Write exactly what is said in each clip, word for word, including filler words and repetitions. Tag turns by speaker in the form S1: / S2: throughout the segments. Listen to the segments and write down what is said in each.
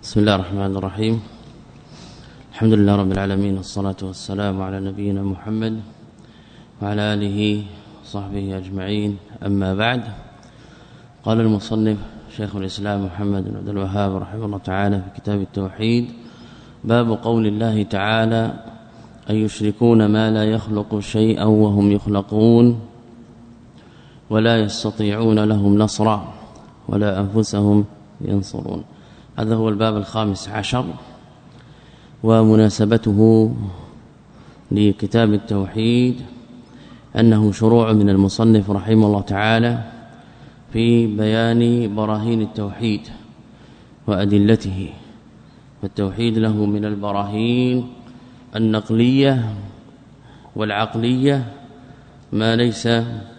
S1: بسم الله الرحمن الرحيم. الحمد لله رب العالمين، والصلاة والسلام على نبينا محمد وعلى آله وصحبه أجمعين. أما بعد، قال المصنف شيخ الإسلام محمد بن عبد الوهاب رحمه الله تعالى في كتاب التوحيد: باب قول الله تعالى: أن يشركون ما لا يخلق شيئا وهم يخلقون ولا يستطيعون لهم نصرا ولا أنفسهم ينصرون. هذا هو الباب الخامس عشر، ومناسبته لكتاب التوحيد أنه شروع من المصنف رحمه الله تعالى في بيان براهين التوحيد وأدلته. فالتوحيد له من البراهين النقلية والعقلية ما ليس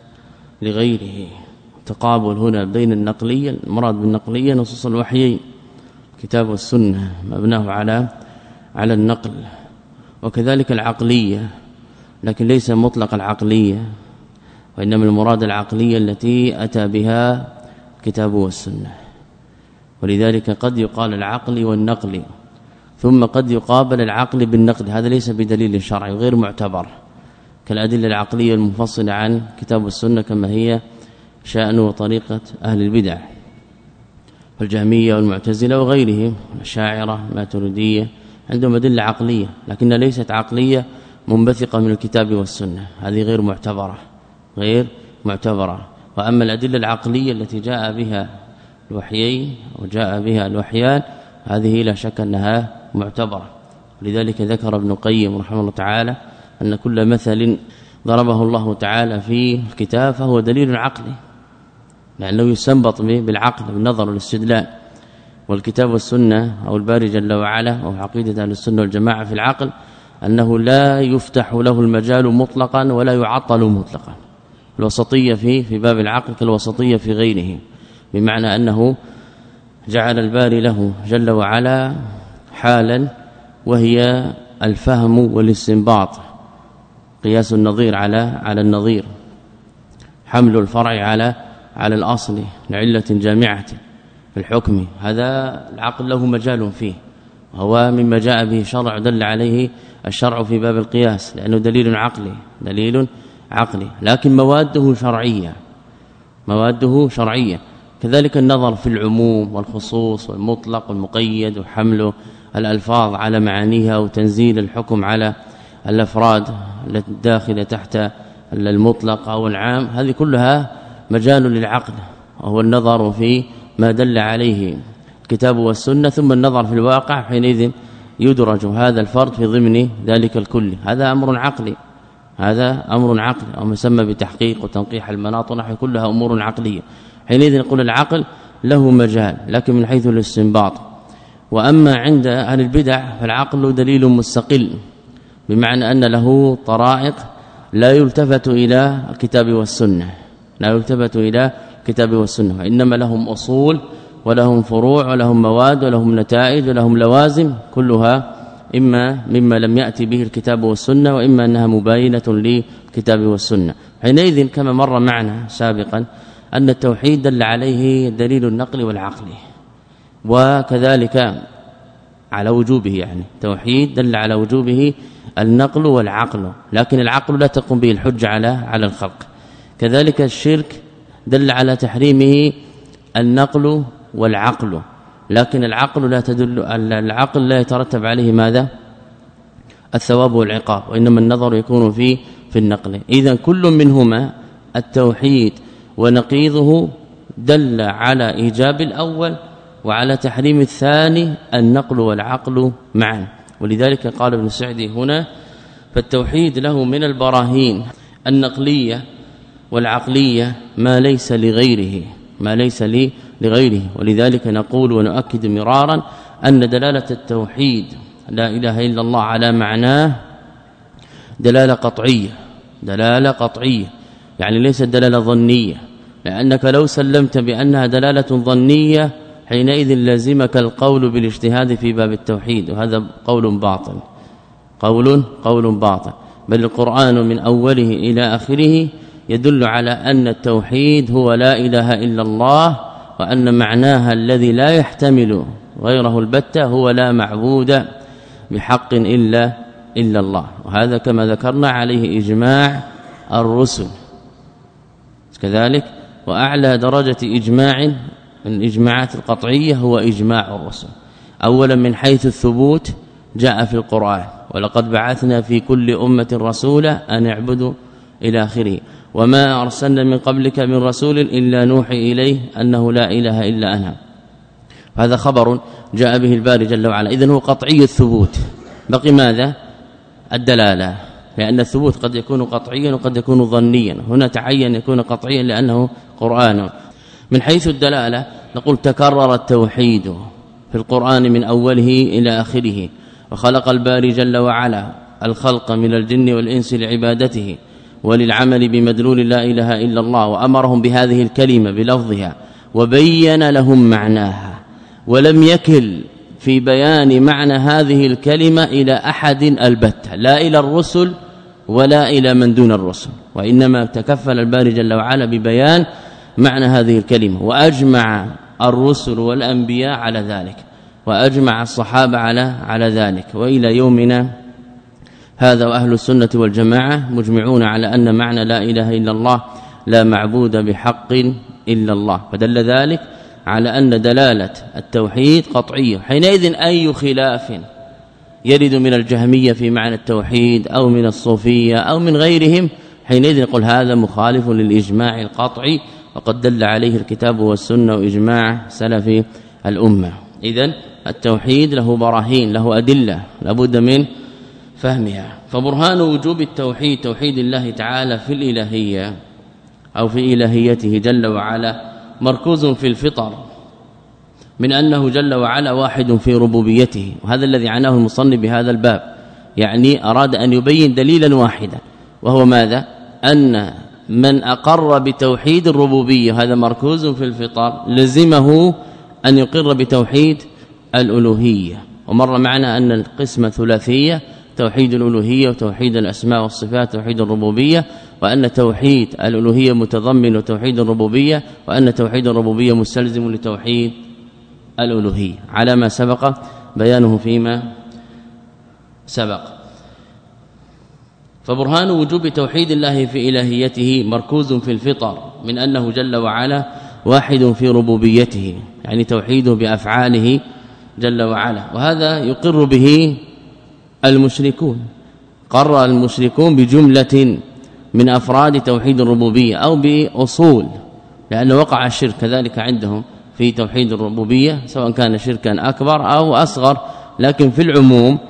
S1: لغيره. تقابل هنا بين النقلية، المراد بالنقلية نصوص الوحيين كتاب والسنة مبناه على على النقل، وكذلك العقلية، لكن ليس مطلق العقلية، وإنما المراد العقلية التي أتى بها كتاب والسنة. ولذلك قد يقال العقل والنقل، ثم قد يقابل العقل بالنقل. هذا ليس بدليل شرعي وغير معتبر كالأدلة العقلية المفصلة عن كتاب والسنة، كما هي شأن وطريقة أهل البدع والجهمية والمعتزلة وغيرهم، الأشاعرة الماتريدية، عندهم أدلة عقلية لكن ليست عقلية منبثقة من الكتاب والسنة، هذه غير معتبرة غير معتبرة. وأما الأدلة العقلية التي جاء بها الوحيين وجاء بها الوحيان، هذه لا شك أنها معتبرة. لذلك ذكر ابن القيم رحمه الله تعالى أن كل مثل ضربه الله تعالى في الكتاب فهو دليل عقلي، لأنه يستنبط بالعقل بالنظر والاستدلال. والكتاب والسنة أو الباري جل وعلا أو عقيدة أهل السنة والجماعة في العقل أنه لا يفتح له المجال مطلقا ولا يعطل مطلقا. الوسطية في في باب العقل كالوسطية في غيره، بمعنى أنه جعل الباري له جل وعلا حالا وهي الفهم والاستنباط، قياس النظير على على النظير، حمل الفرع على على الأصل لعلة جامعة في الحكم. هذا العقل له مجال فيه، وهو مما جاء به شرع دل عليه الشرع في باب القياس، لأنه دليل عقلي دليل عقلي لكن مواده شرعية مواده شرعية. كذلك النظر في العموم والخصوص والمطلق والمقيد وحمل الألفاظ على معانيها وتنزيل الحكم على الأفراد الداخلة تحت المطلق أو العام، هذه كلها مجال للعقل، وهو النظر في ما دل عليه الكتاب والسنة ثم النظر في الواقع، حينئذ يدرج هذا الفرد في ضمن ذلك الكل. هذا أمر عقلي هذا أمر عقلي أو مسمى بتحقيق وتنقيح المناط، ونحو كلها أمور عقلية. حينئذ نقول العقل له مجال لكن من حيث الاستنباط. وأما عند أهل البدع فالعقل دليل مستقل، بمعنى أن له طرائق لا يلتفت إلى الكتاب والسنة لا يلتفت إلى الكتاب والسنة، وإنما لهم أصول ولهم فروع ولهم مواد ولهم نتائج ولهم لوازم، كلها إما مما لم يأتي به الكتاب والسنة، وإما أنها مباينة للكتاب والسنة. حينئذ كما مر معنا سابقا أن التوحيد دل عليه دليل النقل والعقل، وكذلك على وجوبه، يعني التوحيد دل على وجوبه النقل والعقل، لكن العقل لا تقوم به الحجة على على الخلق. كذلك الشرك دل على تحريمه النقل والعقل، لكن العقل لا تدل العقل لا يترتب عليه ماذا؟ الثواب والعقاب، وإنما النظر يكون في في النقل. إذا كل منهما التوحيد ونقيضه دل على إيجاب الأول وعلى تحريم الثاني، النقل والعقل معا. ولذلك قال ابن سعدي هنا: فالتوحيد له من البراهين النقلية والعقلية ما ليس لغيره ما ليس لغيره. ولذلك نقول ونؤكد مرارا أن دلالة التوحيد لا إله إلا الله على معناه دلالة قطعية دلالة قطعية يعني ليست دلالة ظنية، لأنك لو سلمت بأنها دلالة ظنية حينئذ لازمك القول بالاجتهاد في باب التوحيد، وهذا قول باطل قول قول باطل بل القرآن من أوله إلى آخره يدل على أن التوحيد هو لا إله إلا الله، وأن معناها الذي لا يحتمل غيره البتة هو لا معبود بحق إلا إلا الله. وهذا كما ذكرنا عليه إجماع الرسل كذلك. وأعلى درجة إجماع من الإجماعات القطعية هو إجماع الرسل. أولا من حيث الثبوت جاء في القرآن ولقد بعثنا في كل أمة رسولا أن اعبدوا إلى آخره وما أرسلنا من قبلك من رسول إلا نوحي إليه أنه لا إله إلا أنا. هذا خبر جاء به الباري جل وعلا. إذن هو قطعي الثبوت. بقي ماذا؟ الدلالة، لأن الثبوت قد يكون قطعيا وقد يكون ظنيا. هنا تعين يكون قطعيا لأنه قرآن. من حيث الدلالة نقول تكرر التوحيد في القرآن من أوله إلى آخره. وخلق الباري جل وعلا الخلق من الجن والإنس لعبادته وللعمل بمدلول لا إله إلا الله، وأمرهم بهذه الكلمة بلفظها وبين لهم معناها، ولم يكل في بيان معنى هذه الكلمة إلى أحد البتة، لا إلى الرسل ولا إلى من دون الرسل، وإنما تكفل الباري جل وعلا ببيان معنى هذه الكلمة. وأجمع الرسل والأنبياء على ذلك، وأجمع الصحابة على على ذلك. وإلى يومنا هذا وأهل السنة والجماعة مجمعون على أن معنى لا إله إلا الله لا معبود بحق إلا الله. فدل ذلك على أن دلالة التوحيد قطعية. حينئذ أي خلاف يرد من الجهمية في معنى التوحيد أو من الصوفية أو من غيرهم، حينئذ نقول هذا مخالف للإجماع القطعي، وقد دل عليه الكتاب والسنة وإجماع سلف الأمة. إذن التوحيد له براهين، له أدلة لابد من فهمها. فبرهان وجوب التوحيد توحيد الله تعالى في الإلهية أو في إلهيته جل وعلا مركوز في الفطر من أنه جل وعلا واحد في ربوبيته. وهذا الذي عناه المصنف بهذا الباب، يعني أراد أن يبين دليلا واحدا، وهو ماذا؟ أن من أقر بتوحيد الربوبية هذا مركوز في الفطر لزمه أن يقر بتوحيد الألوهية. ومر معنا أن القسمة ثلاثية: توحيد الألوهية وتوحيد الأسماء والصفات وتوحيد الربوبية، وأن توحيد الألوهية متضمن لتوحيد الربوبية، وأن توحيد الربوبية مستلزم لتوحيد الألوهية على ما سبق بيانه فيما سبق. فبرهان وجوب توحيد الله في إلهيته مركوز في الفطر من أنه جل وعلا واحد في ربوبيته، يعني توحيده بأفعاله جل وعلا. وهذا يقر به المشركون، قرر المشركون بجملة من أفراد توحيد الربوبية أو بأصول، لأنه وقع الشرك كذلك عندهم في توحيد الربوبية سواء كان شركا أكبر أو أصغر، لكن في العموم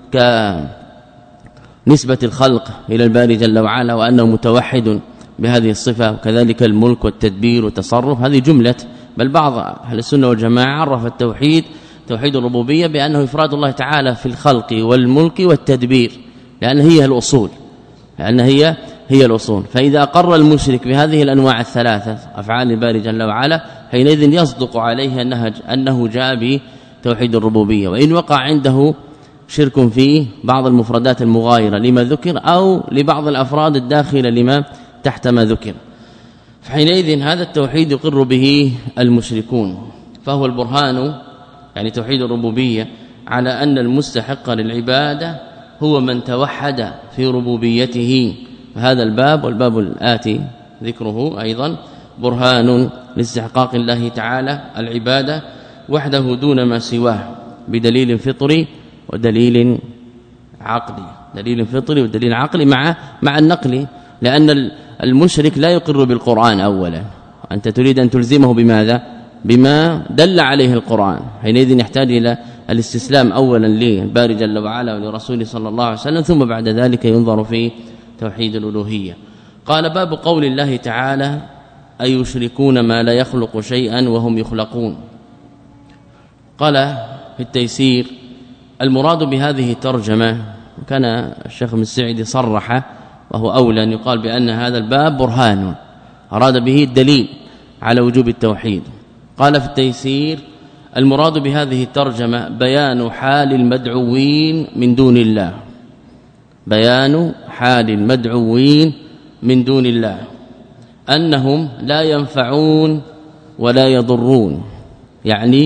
S1: كنسبة الخلق إلى الباري جل وعلا وأنه متوحد بهذه الصفة، وكذلك الملك والتدبير والتصرف، هذه جملة. بل بعض أهل السنة والجماعة عرف التوحيد توحيد الربوبية بأنه إفراد الله تعالى في الخلق والملك والتدبير، لأن هي الأصول لأن هي هي الأصول. فإذا أقر المشرك بهذه الأنواع الثلاثة أفعال الباري جل وعلا حينئذ يصدق عليه أنه أنه جاء بتوحيد الربوبية. وإن وقع عنده شرك في بعض المفردات المغايرة لما ذكر أو لبعض الأفراد الداخلة لما تحت ما ذكر، فحينئذ هذا التوحيد يقر به المشركون. فهو البرهان يعني توحيد الربوبية على أن المستحق للعبادة هو من توحد في ربوبيته. هذا الباب والباب الآتي ذكره أيضا برهان لاستحقاق الله تعالى العبادة وحده دون ما سواه بدليل فطري ودليل عقلي، دليل فطري ودليل عقلي مع مع النقل، لأن المشرك لا يقر بالقرآن أولا، أنت تريد أن تلزمه بماذا؟ بما دل عليه القرآن، حينئذ يحتاج إلى الاستسلام أولا للباري جل وعلا ولرسوله صلى الله عليه وسلم، ثم بعد ذلك ينظر في توحيد الألوهية. قال باب قول الله تعالى أيشركون ما لا يخلق شيئا وهم يخلقون. قال في التيسير المراد بهذه الترجمة، كان الشيخ السعدي صرح وهو أولى أن يقال بأن هذا الباب برهان أراد به الدليل على وجوب التوحيد. قال في التيسير المراد بهذه الترجمة بيان حال المدعوين من دون الله، بيان حال المدعوين من دون الله أنهم لا ينفعون ولا يضرون، يعني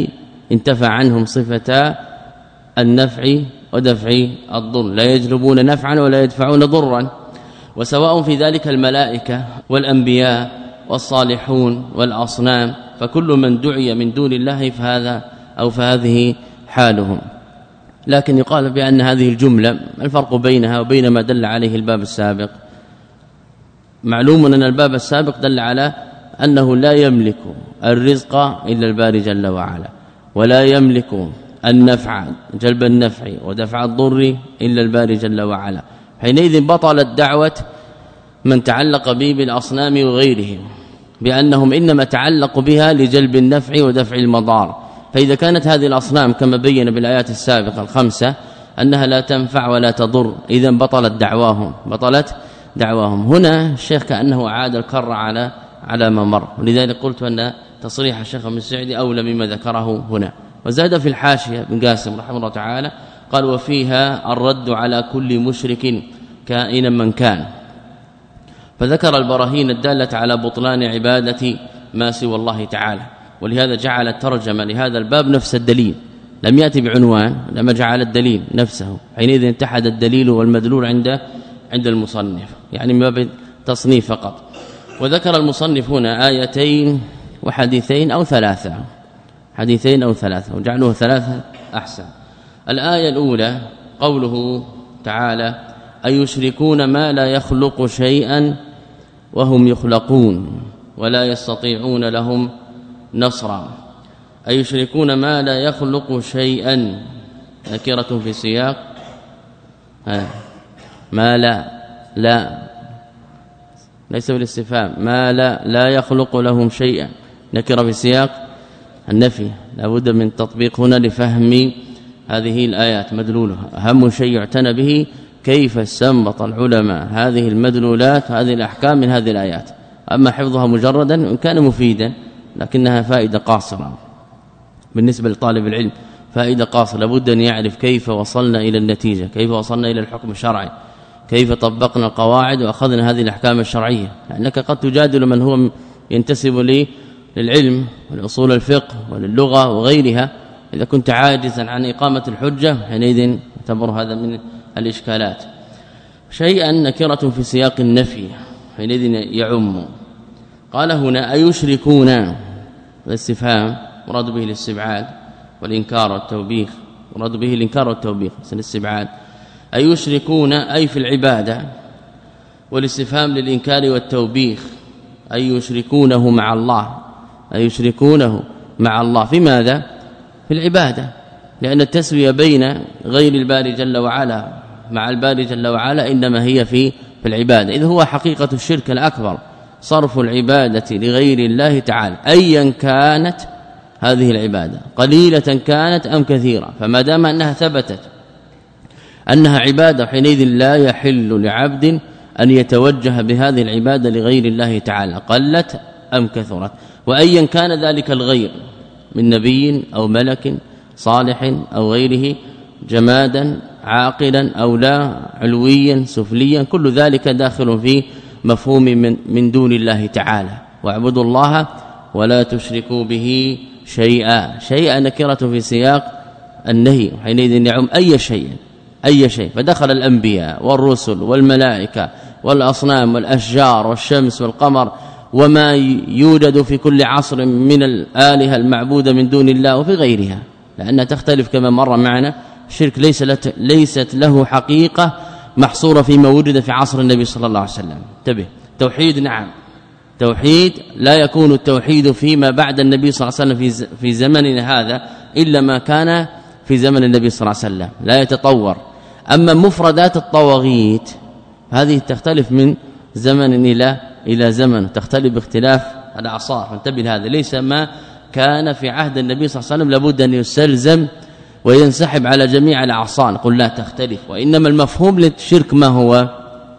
S1: انتفى عنهم صفتا النفع ودفع الضر، لا يجلبون نفعا ولا يدفعون ضرا. وسواء في ذلك الملائكة والأنبياء والصالحون والأصنام، فكل من دعي من دون الله فهذا أو فهذه حالهم. لكن يقال بأن هذه الجملة الفرق بينها وبين ما دل عليه الباب السابق. معلوم أن الباب السابق دل على أنه لا يملك الرزق إلا الباري جل وعلا، ولا يملك النفع جلب النفع ودفع الضر إلا الباري جل وعلا. حينئذ بطلت دعوة من تعلق به بالأصنام وغيرهم، بأنهم إنما تعلقوا بها لجلب النفع ودفع المضار. فإذا كانت هذه الأصنام كما بين بالآيات السابقة الخمسة أنها لا تنفع ولا تضر، إذن بطلت دعواهم بطلت دعواهم. هنا الشيخ كأنه عاد الكر على على ما مر، ولذلك قلت أن تصريح الشيخ ابن السعدي أولى مما ذكره هنا. وزاد في الحاشية بن قاسم رحمه الله تعالى قال: وفيها الرد على كل مشرك كائنا من كان. فذكر البراهين الدالة على بطلان عبادة ما سوى الله تعالى، ولهذا جعل الترجمة لهذا الباب نفس الدليل، لم يأتي بعنوان لما جعل الدليل نفسه. حينئذ اتحد الدليل والمدلول عند عند المصنف، يعني من باب تصنيف فقط. وذكر المصنف هنا آيتين وحديثين أو ثلاثة، حديثين أو ثلاثة، وجعلوه ثلاثة أحسن. الآية الأولى قوله تعالى: أيشركون ما لا يخلق شيئا وهم يخلقون ولا يستطيعون لهم نصرا. أيشركون ما لا يخلق شيئا، نكرة في سياق ما لا لا ليس بالاستفهام، ما لا لا يخلق لهم شيئا، نكرة في سياق النفي. لا بد من تطبيق هنا لفهم هذه الآيات مدلولها. أهم شيء يعتنى به كيف استنبط العلماء هذه المدلولات هذه الأحكام من هذه الآيات. أما حفظها مجردا إن كان مفيدا لكنها فائدة قاصرة بالنسبة لطالب العلم، فائدة قاصرة. لابد أن يعرف كيف وصلنا إلى النتيجة، كيف وصلنا إلى الحكم الشرعي، كيف طبقنا القواعد وأخذنا هذه الأحكام الشرعية. لأنك قد تجادل من هو ينتسب لي للعلم والأصول الفقه وللغة وغيرها، إذا كنت عاجزا عن إقامة الحجة حينئذ يعتبر هذا من الإشكالات. شيئا نكرة في سياق النفي حينئذ يعم. قال هنا: أيشركون، الاستفهام مراد به الاستبعاد والإنكار والتوبيخ، مراد به الإنكار والتوبيخ الاستبعاد. أيشركون أي في العبادة، والاستفهام للإنكار والتوبيخ. أي يشركونه مع الله، أي يشركونه مع الله في ماذا؟ في العبادة، لأن التسوية بين غير الباري جل وعلا مع الباري جل وعلا إنما هي في في العبادة. إذ هو حقيقة الشرك الأكبر صرف العبادة لغير الله تعالى أيا كانت هذه العبادة، قليلة كانت أم كثيرة. فما دام أنها ثبتت أنها عبادة حينئذ لا يحل لعبد أن يتوجه بهذه العبادة لغير الله تعالى قلت أم كثرت، وأيا كان ذلك الغير من نبي أو ملك صالح أو غيره، جمادا عاقلا أو لا، علويا سفليا، كل ذلك داخل في مفهوم من, من دون الله تعالى. واعبدوا الله ولا تشركوا به شيئا. شيئا نكرة في سياق النهي حينئذ يعم أي شيء أي شيء. فدخل الأنبياء والرسل والملائكة والأصنام والأشجار والشمس والقمر وما يوجد في كل عصر من الآلهة المعبودة من دون الله وفي غيرها، لأنها تختلف كما مر معنا. الشرك ليس ليست له حقيقة محصورة فيما وجد في عصر النبي صلى الله عليه وسلم. انتبه، توحيد نعم، توحيد لا يكون التوحيد فيما بعد النبي صلى الله عليه وسلم في في زمننا هذا إلا ما كان في زمن النبي صلى الله عليه وسلم، لا يتطور. أما مفردات الطواغيت هذه تختلف من زمن إلى إلى زمن، تختلف باختلاف الأعصار. فانتبه لهذا، ليس ما كان في عهد النبي صلى الله عليه وسلم لابد أن يستلزم وينسحب على جميع الأعصار، قل لا تختلف. وإنما المفهوم للشرك ما هو؟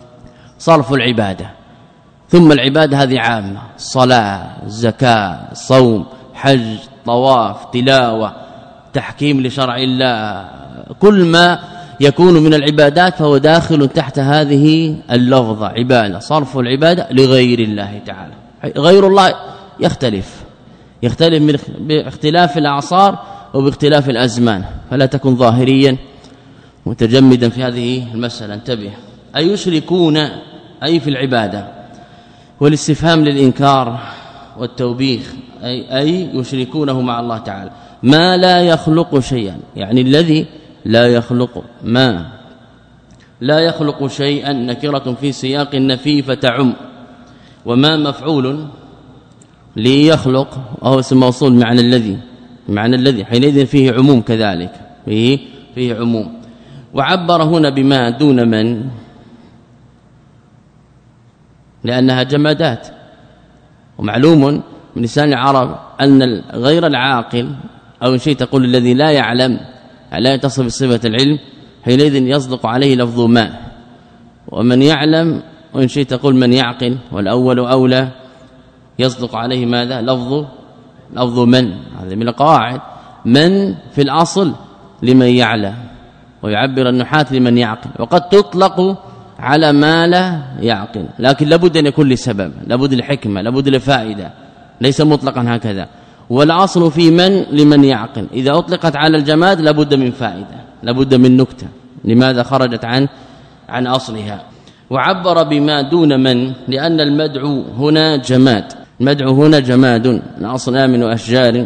S1: صرف العبادة، ثم العبادة هذه عامة، صلاة، زكاة، صوم، حج، طواف، تلاوة، تحكيم لشرع الله، كل ما يكون من العبادات فهو داخل تحت هذه اللفظة عبادة. صرف العبادة لغير الله تعالى، غير الله يختلف يختلف من باختلاف الأعصار وباختلاف الأزمان، فلا تكن ظاهريا متجمدا في هذه المسألة. انتبه. أي يشركون أي في العبادة، والاستفهام للإنكار والتوبيخ، أي, أي يشركونه مع الله تعالى ما لا يخلق شيئا، يعني الذي لا يخلق، ما لا يخلق شيئا نكرة في سياق النفي فتعم، وما مفعول ليخلق أو اسم موصول معنى الذي، معنى الذي حينئذ فيه عموم كذلك، فيه فيه عموم. وعبر هنا بما دون من لأنها جمادات، ومعلوم من لسان العرب أن غير العاقل أو شيء تقول الذي لا يعلم لا يتصف بصفة العلم، حينئذ يصدق عليه لفظ ما، ومن يعلم وإن شيء تقول من يعقل، والأول أولى يصدق عليه ماذا؟ لفظ لفظ من. هذا من القواعد، من في الأصل لمن يعلم، ويعبر النحاة لمن يعقل، وقد تطلق على ما لا يعقل، لكن لابد أن يكون لسبب، لابد لحكمة، لابد لفائدة، ليس مطلقا هكذا. والأصل في من لمن يعقل، إذا أطلقت على الجماد لابد من فائدة، لابد من نكتة، لماذا خرجت عن عن أصلها. وعبر بما دون من لأن المدعو هنا جماد، المدعو هنا جماد من أصنام وأشجار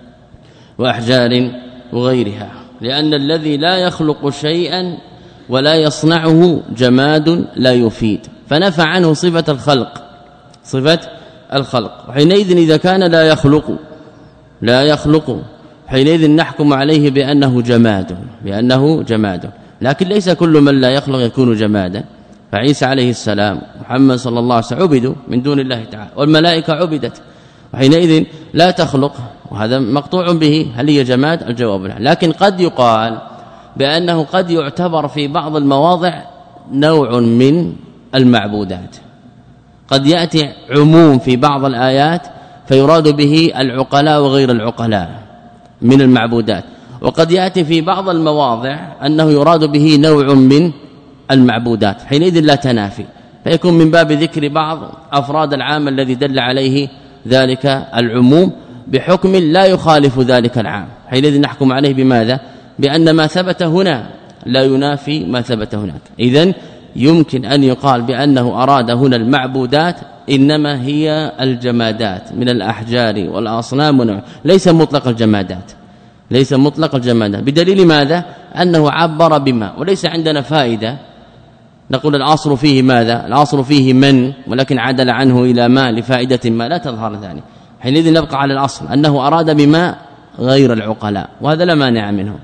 S1: وأحجار وغيرها، لأن الذي لا يخلق شيئا ولا يصنعه جماد لا يفيد، فنفى عنه صفة الخلق، صفة الخلق. وحينئذ إذا كان لا يخلق لا يخلق حينئذ نحكم عليه بأنه جماد، بأنه جماد، لكن ليس كل من لا يخلق يكون جمادا. فعيسى عليه السلام، محمد صلى الله عليه وسلم عبدوا من دون الله تعالى، والملائكة عبدت، وحينئذ لا تخلق، وهذا مقطوع به. هل هي جماد؟ الجواب لا. لكن قد يقال بأنه قد يعتبر في بعض المواضع نوع من المعبودات، قد يأتي عموم في بعض الآيات فيراد به العقلاء وغير العقلاء من المعبودات، وقد يأتي في بعض المواضع أنه يراد به نوع من المعبودات، حينئذ لا تنافي، فيكون من باب ذكر بعض أفراد العام الذي دل عليه ذلك العموم بحكم لا يخالف ذلك العام، حينئذ نحكم عليه بماذا؟ بأن ما ثبت هنا لا ينافي ما ثبت هناك. إذن يمكن أن يقال بأنه أراد هنا المعبودات إنما هي الجمادات من الأحجار والأصنام، ليس مطلق الجمادات، ليس مطلق الجمادات، بدليل ماذا؟ أنه عبر بما، وليس عندنا فائدة نقول الأصل فيه ماذا؟ الأصل فيه من، ولكن عدل عنه إلى ما لفائدة ما لا تظهر ذلك، حينئذ نبقى على الأصل أنه أراد بما غير العقلاء، وهذا لا مانع منه.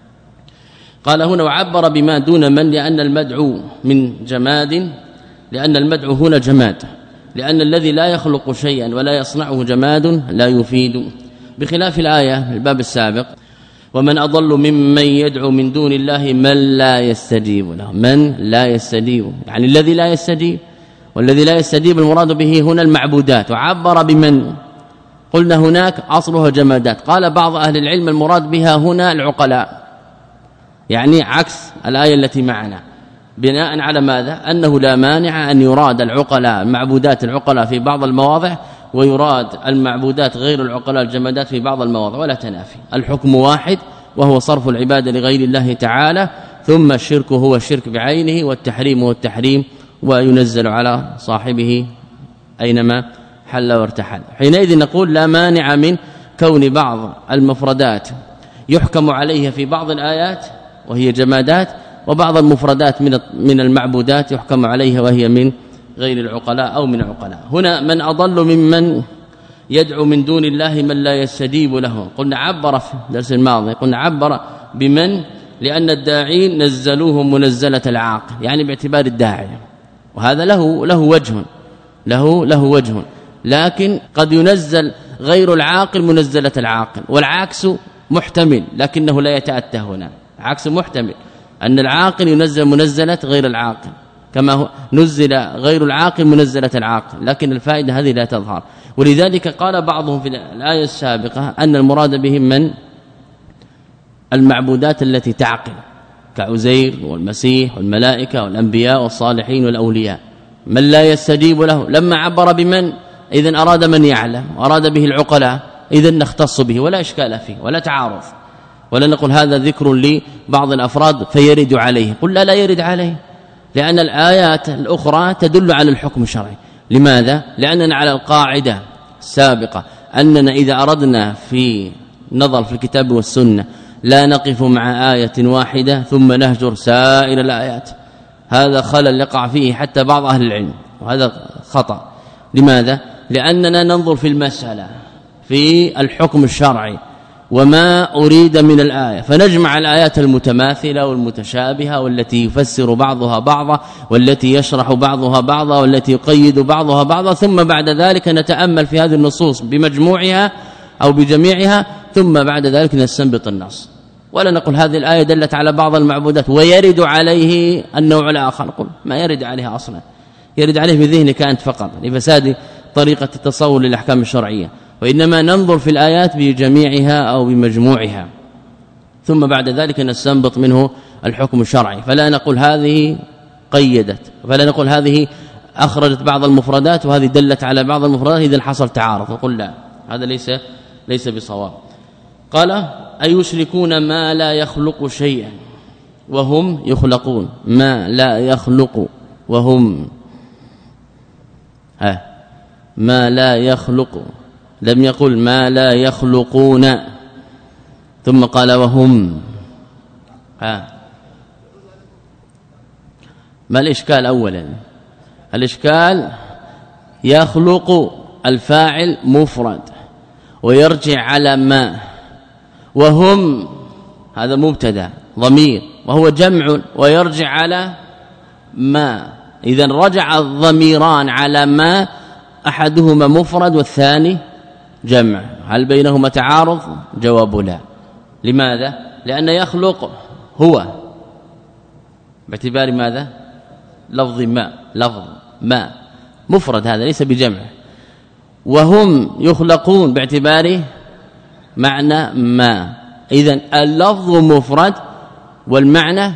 S1: قال هنا وعبر بما دون من لأن المدعو من جماد، لأن المدعو هنا جماد، لأن الذي لا يخلق شيئا ولا يصنعه جماد لا يفيد، بخلاف الآية الباب السابق ومن أضل ممن يدعو من دون الله من لا يستجيب له، من لا يستجيب يعني الذي لا يستجيب، والذي لا يستجيب المراد به هنا المعبودات. وعبر بمن قلنا هناك أصلها جمادات، قال بعض أهل العلم المراد بها هنا العقلاء، يعني عكس الآية التي معنا، بناء على ماذا؟ أنه لا مانع أن يراد العقلاء المعبودات العقلاء في بعض المواضع، ويراد المعبودات غير العقلاء الجمادات في بعض المواضع، ولا تنافي، الحكم واحد وهو صرف العبادة لغير الله تعالى، ثم الشرك هو الشرك بعينه، والتحريم هو التحريم، وينزل على صاحبه أينما حل وارتحل. حينئذ نقول لا مانع من كون بعض المفردات يحكم عليها في بعض الآيات وهي جمادات، وبعض المفردات من من المعبودات يحكم عليها وهي من غير العقلاء أو من العقلاء. هنا من أضل ممن يدعو من دون الله من لا يستجيب له، قلنا عبر في الدرس الماضي، قلنا عبر بمن لأن الداعين نزلوهم منزلة العاقل، يعني باعتبار الداعي، وهذا له له وجه له له وجه لكن قد ينزل غير العاقل منزلة العاقل، والعكس محتمل لكنه لا يتأتى هنا، عكس محتمل أن العاقل ينزل منزلة غير العاقل، كما هو نزل غير العاقل منزلة العاقل، لكن الفائدة هذه لا تظهر. ولذلك قال بعضهم في الآية السابقة أن المراد بهم من المعبودات التي تعقل كعزير والمسيح والملائكة والأنبياء والصالحين والأولياء، من لا يستجيب له. لما عبر بمن إذن أراد من يعلم، وأراد به العقلاء، إذن نختص به ولا إشكال فيه ولا تعارض. ولا نقول هذا ذكر لبعض الأفراد فيرد عليه، قل لا لا يرد عليه، لأن الآيات الأخرى تدل على الحكم الشرعي. لماذا؟ لأننا على القاعدة السابقة أننا إذا أردنا في نظر في الكتاب والسنة لا نقف مع آية واحدة ثم نهجر سائر الآيات، هذا خلل يقع فيه حتى بعض أهل العلم، وهذا خطأ. لماذا؟ لأننا ننظر في المسألة في الحكم الشرعي وما أريد من الآية، فنجمع الآيات المتماثلة والمتشابهة والتي يفسر بعضها بعضا والتي يشرح بعضها بعضا والتي يقيد بعضها بعضا، ثم بعد ذلك نتأمل في هذه النصوص بمجموعها أو بجميعها، ثم بعد ذلك نستنبط النص. ولا نقول هذه الآية دلت على بعض المعبودات ويرد عليه النوع الآخر، نقول ما يرد عليها أصلا، يرد عليه بذهنك أنت فقط لفساد طريقة التصور للأحكام الشرعية، وإنما ننظر في الآيات بجميعها أو بمجموعها، ثم بعد ذلك نستنبط منه الحكم الشرعي. فلا نقول هذه قيدت، فلا نقول هذه أخرجت بعض المفردات وهذه دلت على بعض المفردات، إذا حصل تعارض نقول لا، هذا ليس ليس بصواب. قال أيشركون ما لا يخلق شيئا وهم يخلقون، ما لا يخلق وهم ها ما لا يخلق، لم يقل ما لا يخلقون ثم قال وهم، ها ما الإشكال؟ أولا الإشكال يخلق الفاعل مفرد ويرجع على ما، وهم هذا مبتدا ضمير وهو جمع ويرجع على ما، إذا رجع الضميران على ما أحدهما مفرد والثاني جمع، هل بينهما تعارض؟ جواب لا. لماذا؟ لأن يخلق هو باعتبار ماذا؟ لفظ ما، لفظ ما مفرد هذا ليس بجمع، وهم يخلقون باعتبار معنى ما، إذن اللفظ مفرد والمعنى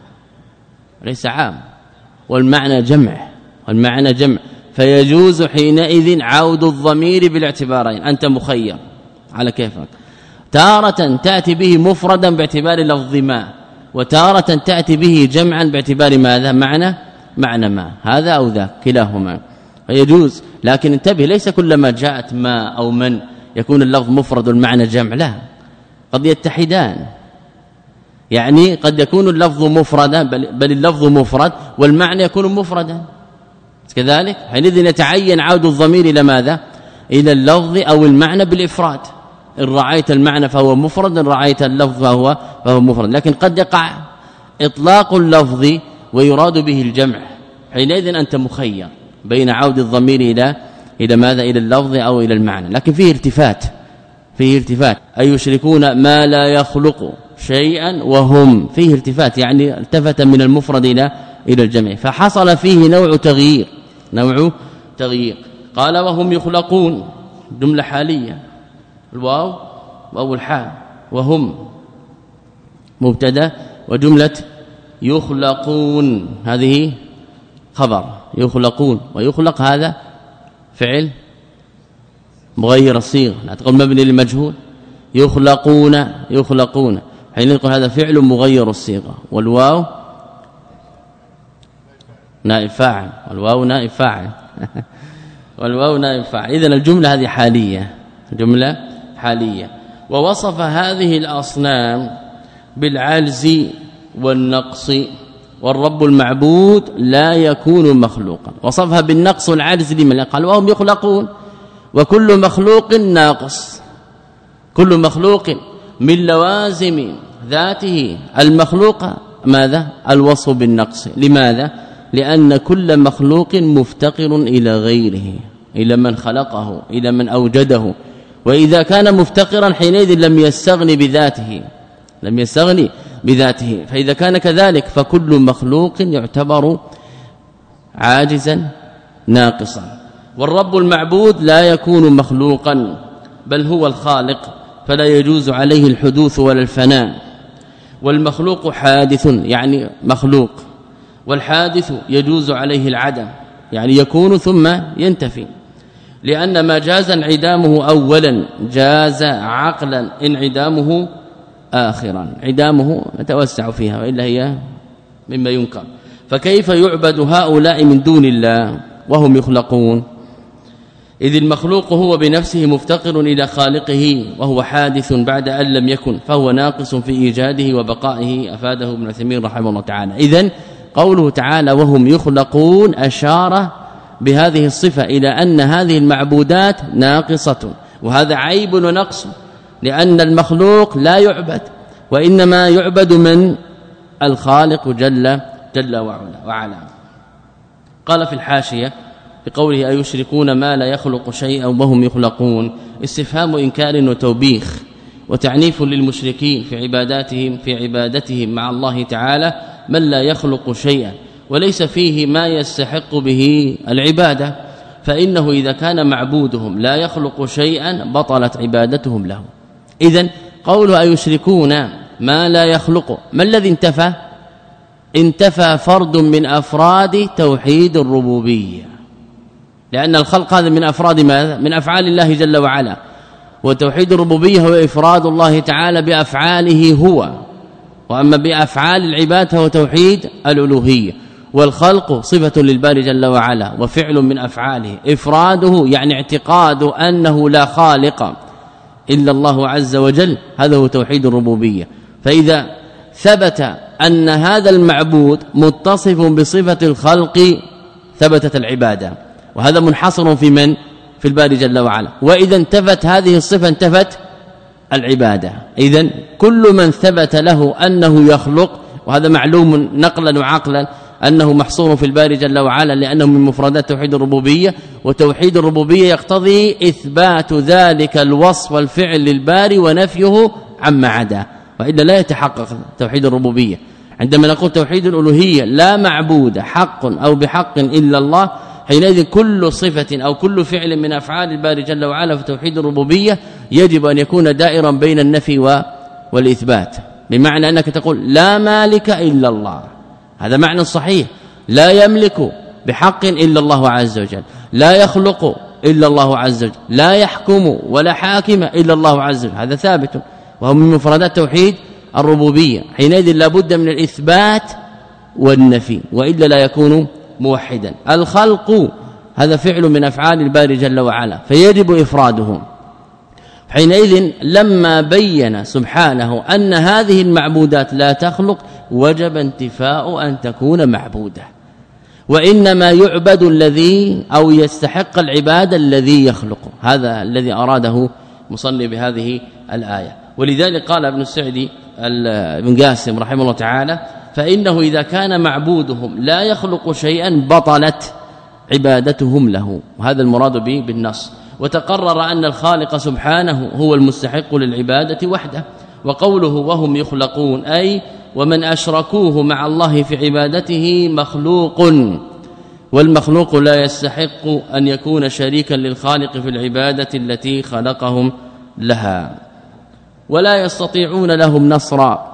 S1: ليس عام، والمعنى جمع، والمعنى جمع، فيجوز حينئذ عود الضمير بالاعتبارين، أنت مخير على كيفك، تارة تأتي به مفردا باعتبار لفظ ما، وتارة تأتي به جمعا باعتبار ماذا؟ معنى معنى ما، هذا أو ذاك كلاهما فيجوز. لكن انتبه، ليس كلما جاءت ما أو من يكون اللفظ مفرد والمعنى جمع، لا، قد يتحدان، يعني قد يكون اللفظ مفردا بل اللفظ مفرد والمعنى يكون مفردا كذلك، حينئذ يتعين عود الضمير إلى ماذا؟ إلى اللفظ أو المعنى بالإفراد، إن رعيت المعنى فهو مفرد، إن رعيت اللفظ فهو فهو مفرد. لكن قد يقع إطلاق اللفظ ويراد به الجمع، حينئذ أنت مخير بين عود الضمير إلى إلى ماذا؟ إلى اللفظ أو إلى المعنى، لكن فيه التفات، فيه التفات. أي يشركون ما لا يخلق شيئا وهم، فيه التفات، يعني التفت من المفرد إلى إلى الجمع، فحصل فيه نوع تغيير، نوع تغيير. قال وهم يخلقون، جملة حالية، الواو واو الحال، وهم مبتدا، وجملة يخلقون هذه خبر، يخلقون، ويخلق هذا فعل مغير الصيغه، لا تقول مبني للمجهول، يخلقون يخلقون، حين نقول هذا فعل مغير الصيغه، والواو نائب فاعل، والواو نائب فاعل والواو نائب فاعل، اذا الجمله هذه حاليه، جمله حاليه. ووصف هذه الاصنام بالعجز والنقص، والرب المعبود لا يكون مخلوقا، وصفها بالنقص والعجز لمن قال وهم يخلقون، وكل مخلوق ناقص، كل مخلوق من لوازم ذاته المخلوقه ماذا؟ الوصف بالنقص. لماذا؟ لأن كل مخلوق مفتقر إلى غيره، إلى من خلقه، إلى من أوجده، وإذا كان مفتقرا حينئذ لم يستغني بذاته، لم يستغني بذاته، فإذا كان كذلك فكل مخلوق يعتبر عاجزا ناقصا. والرب المعبود لا يكون مخلوقا بل هو الخالق، فلا يجوز عليه الحدوث ولا الفناء. والمخلوق حادث يعني مخلوق، والحادث يجوز عليه العدم يعني يكون ثم ينتفي، لأن ما جاز انعدامه أولا جاز عقلا انعدامه آخرا عدامه نتوسع فيها وإلا هي مما ينكر. فكيف يعبد هؤلاء من دون الله وهم يخلقون؟ إذ المخلوق هو بنفسه مفتقر إلى خالقه وهو حادث بعد أن لم يكن، فهو ناقص في إيجاده وبقائه، أفاده ابن عثيمين رحمه الله تعالى. إذن قوله تعالى وهم يخلقون أشار بهذه الصفة إلى أن هذه المعبودات ناقصة، وهذا عيب ونقص، لأن المخلوق لا يعبد وإنما يعبد من الخالق جل جل وعلا. قال في الحاشية بقوله أيشركون ما لا يخلق شيئا وهم يخلقون، استفهام إنكار وتوبيخ وتعنيف للمشركين في عباداتهم في عبادتهم مع الله تعالى من لا يخلق شيئا وليس فيه ما يستحق به العبادة، فإنه إذا كان معبودهم لا يخلق شيئا بطلت عبادتهم له. إذن قوله أيشركون ما لا يخلق، ما الذي انتفى؟ انتفى فرد من أفراد توحيد الربوبية، لأن الخلق هذا من أفراد ماذا؟ من أفعال الله جل وعلا، وتوحيد الربوبية هو إفراد الله تعالى بأفعاله هو، وأما بأفعال العباد فهو توحيد الألوهية، والخلق صفة للباري جل وعلا وفعل من أفعاله، إفراده يعني اعتقاد أنه لا خالق إلا الله عز وجل، هذا هو توحيد الربوبية. فإذا ثبت أن هذا المعبود متصف بصفة الخلق ثبتت العبادة، وهذا منحصر في من؟ في الباري جل وعلا. وإذا انتفت هذه الصفة انتفت العبادة. إذن كل من ثبت له أنه يخلق، وهذا معلوم نقلا وعقلا أنه محصور في الباري جل وعلا لأنه من مفردات توحيد الربوبية، وتوحيد الربوبية يقتضي إثبات ذلك الوصف والفعل للباري ونفيه عما عداه، وإلا لا يتحقق توحيد الربوبية. عندما نقول توحيد الألوهية لا معبود حق أو بحق إلا الله، حينئذ كل صفة أو كل فعل من أفعال الباري جل وعلا في توحيد الربوبية يجب أن يكون دائرا بين النفي والإثبات، بمعنى أنك تقول لا مالك إلا الله، هذا معنى صحيح، لا يملك بحق إلا الله عز وجل، لا يخلق إلا الله عز وجل، لا يحكم ولا حاكم إلا الله عز وجل، هذا ثابت وهو من مفردات توحيد الربوبية. حينئذ لا بد من الإثبات والنفي، وإلا لا يكون موحدا. الخلق هذا فعل من أفعال الباري جل وعلا فيجب إفراده. حينئذ لما بين سبحانه أن هذه المعبودات لا تخلق وجب انتفاء أن تكون معبودة، وإنما يعبد الذي أو يستحق العبادة الذي يخلق، هذا الذي أراده مصنف بهذه الآية. ولذلك قال ابن السعدي ابن قاسم رحمه الله تعالى فإنه إذا كان معبودهم لا يخلق شيئا بطلت عبادتهم له، وهذا المراد به بالنص. وتقرر أن الخالق سبحانه هو المستحق للعبادة وحده. وقوله وهم يخلقون أي ومن أشركوه مع الله في عبادته مخلوق، والمخلوق لا يستحق أن يكون شريكا للخالق في العبادة التي خلقهم لها، ولا يستطيعون لهم نصرا.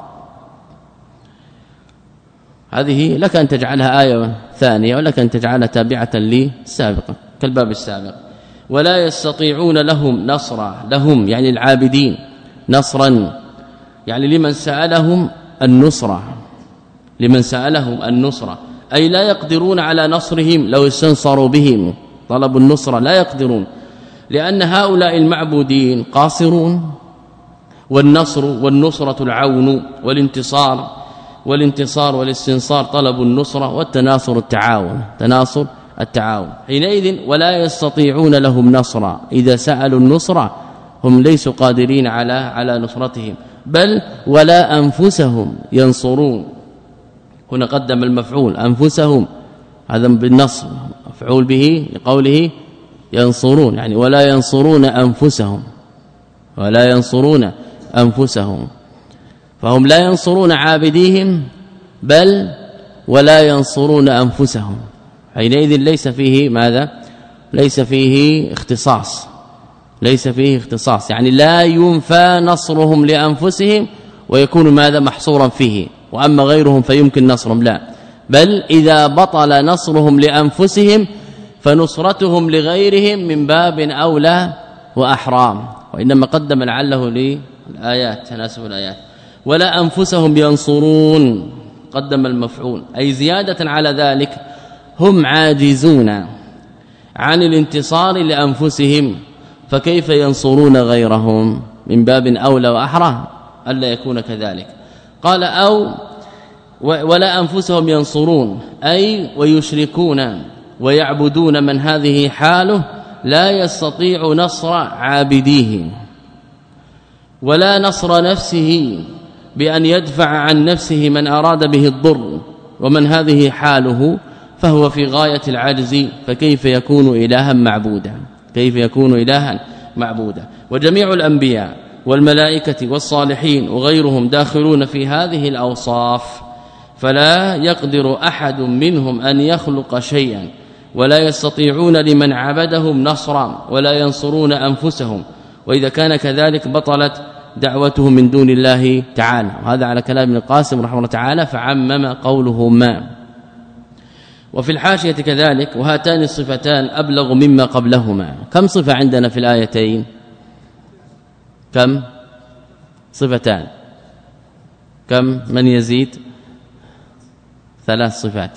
S1: هذه لك أن تجعلها آية ثانية ولك أن تجعلها تابعة للسابقة كالباب السابق. ولا يستطيعون لهم نصرا، لهم يعني العابدين، نصرا يعني لمن سألهم النصرة، لمن سألهم النصرة أي لا يقدرون على نصرهم لو استنصروا بهم، طلبوا النصرة لا يقدرون، لأن هؤلاء المعبودين قاصرون، والنصر والنصرة العون والانتصار، والانتصار والاستنصار طلب النصرة، والتناصر التعاون، تناصر التعاون. حينئذ ولا يستطيعون لهم نصرا، إذا سألوا النصرة هم ليسوا قادرين على على نصرتهم، بل ولا أنفسهم ينصرون. هنا قدم المفعول أنفسهم، هذا بالنصر مفعول به لقوله ينصرون، يعني ولا ينصرون أنفسهم، ولا ينصرون أنفسهم، فهم لا ينصرون عابديهم بل ولا ينصرون أنفسهم. حينئذ ليس فيه ماذا؟ ليس فيه اختصاص، ليس فيه اختصاص، يعني لا ينفى نصرهم لأنفسهم ويكون ماذا؟ محصورا فيه، وأما غيرهم فيمكن نصرهم، لا، بل إذا بطل نصرهم لأنفسهم فنصرتهم لغيرهم من باب أولى وأحرام. وإنما قدم لعله للآيات تناسب الآيات. ولا أنفسهم ينصرون قدم المفعول أي زيادة على ذلك هم عاجزون عن الانتصار لأنفسهم فكيف ينصرون غيرهم من باب أولى وأحرى ألا يكون كذلك. قال أو ولا أنفسهم ينصرون أي ويشركون ويعبدون من هذه حاله لا يستطيع نصر عابديه ولا نصر نفسه بأن يدفع عن نفسه من أراد به الضر ومن هذه حاله فهو في غاية العجز فكيف يكون إلها معبودا كيف يكون إلها معبودا. وجميع الأنبياء والملائكة والصالحين وغيرهم داخلون في هذه الأوصاف فلا يقدر أحد منهم أن يخلق شيئا ولا يستطيعون لمن عبدهم نصرا ولا ينصرون أنفسهم وإذا كان كذلك بطلت دعوتهم من دون الله تعالى. وهذا على كلام ابن القاسم رحمه الله تعالى فعمم قوله ما. وفي الحاشية كذلك وهاتان الصفتان أبلغ مما قبلهما. كم صفة عندنا في الآيتين؟ كم صفتان؟ كم من يزيد؟ ثلاث صفات.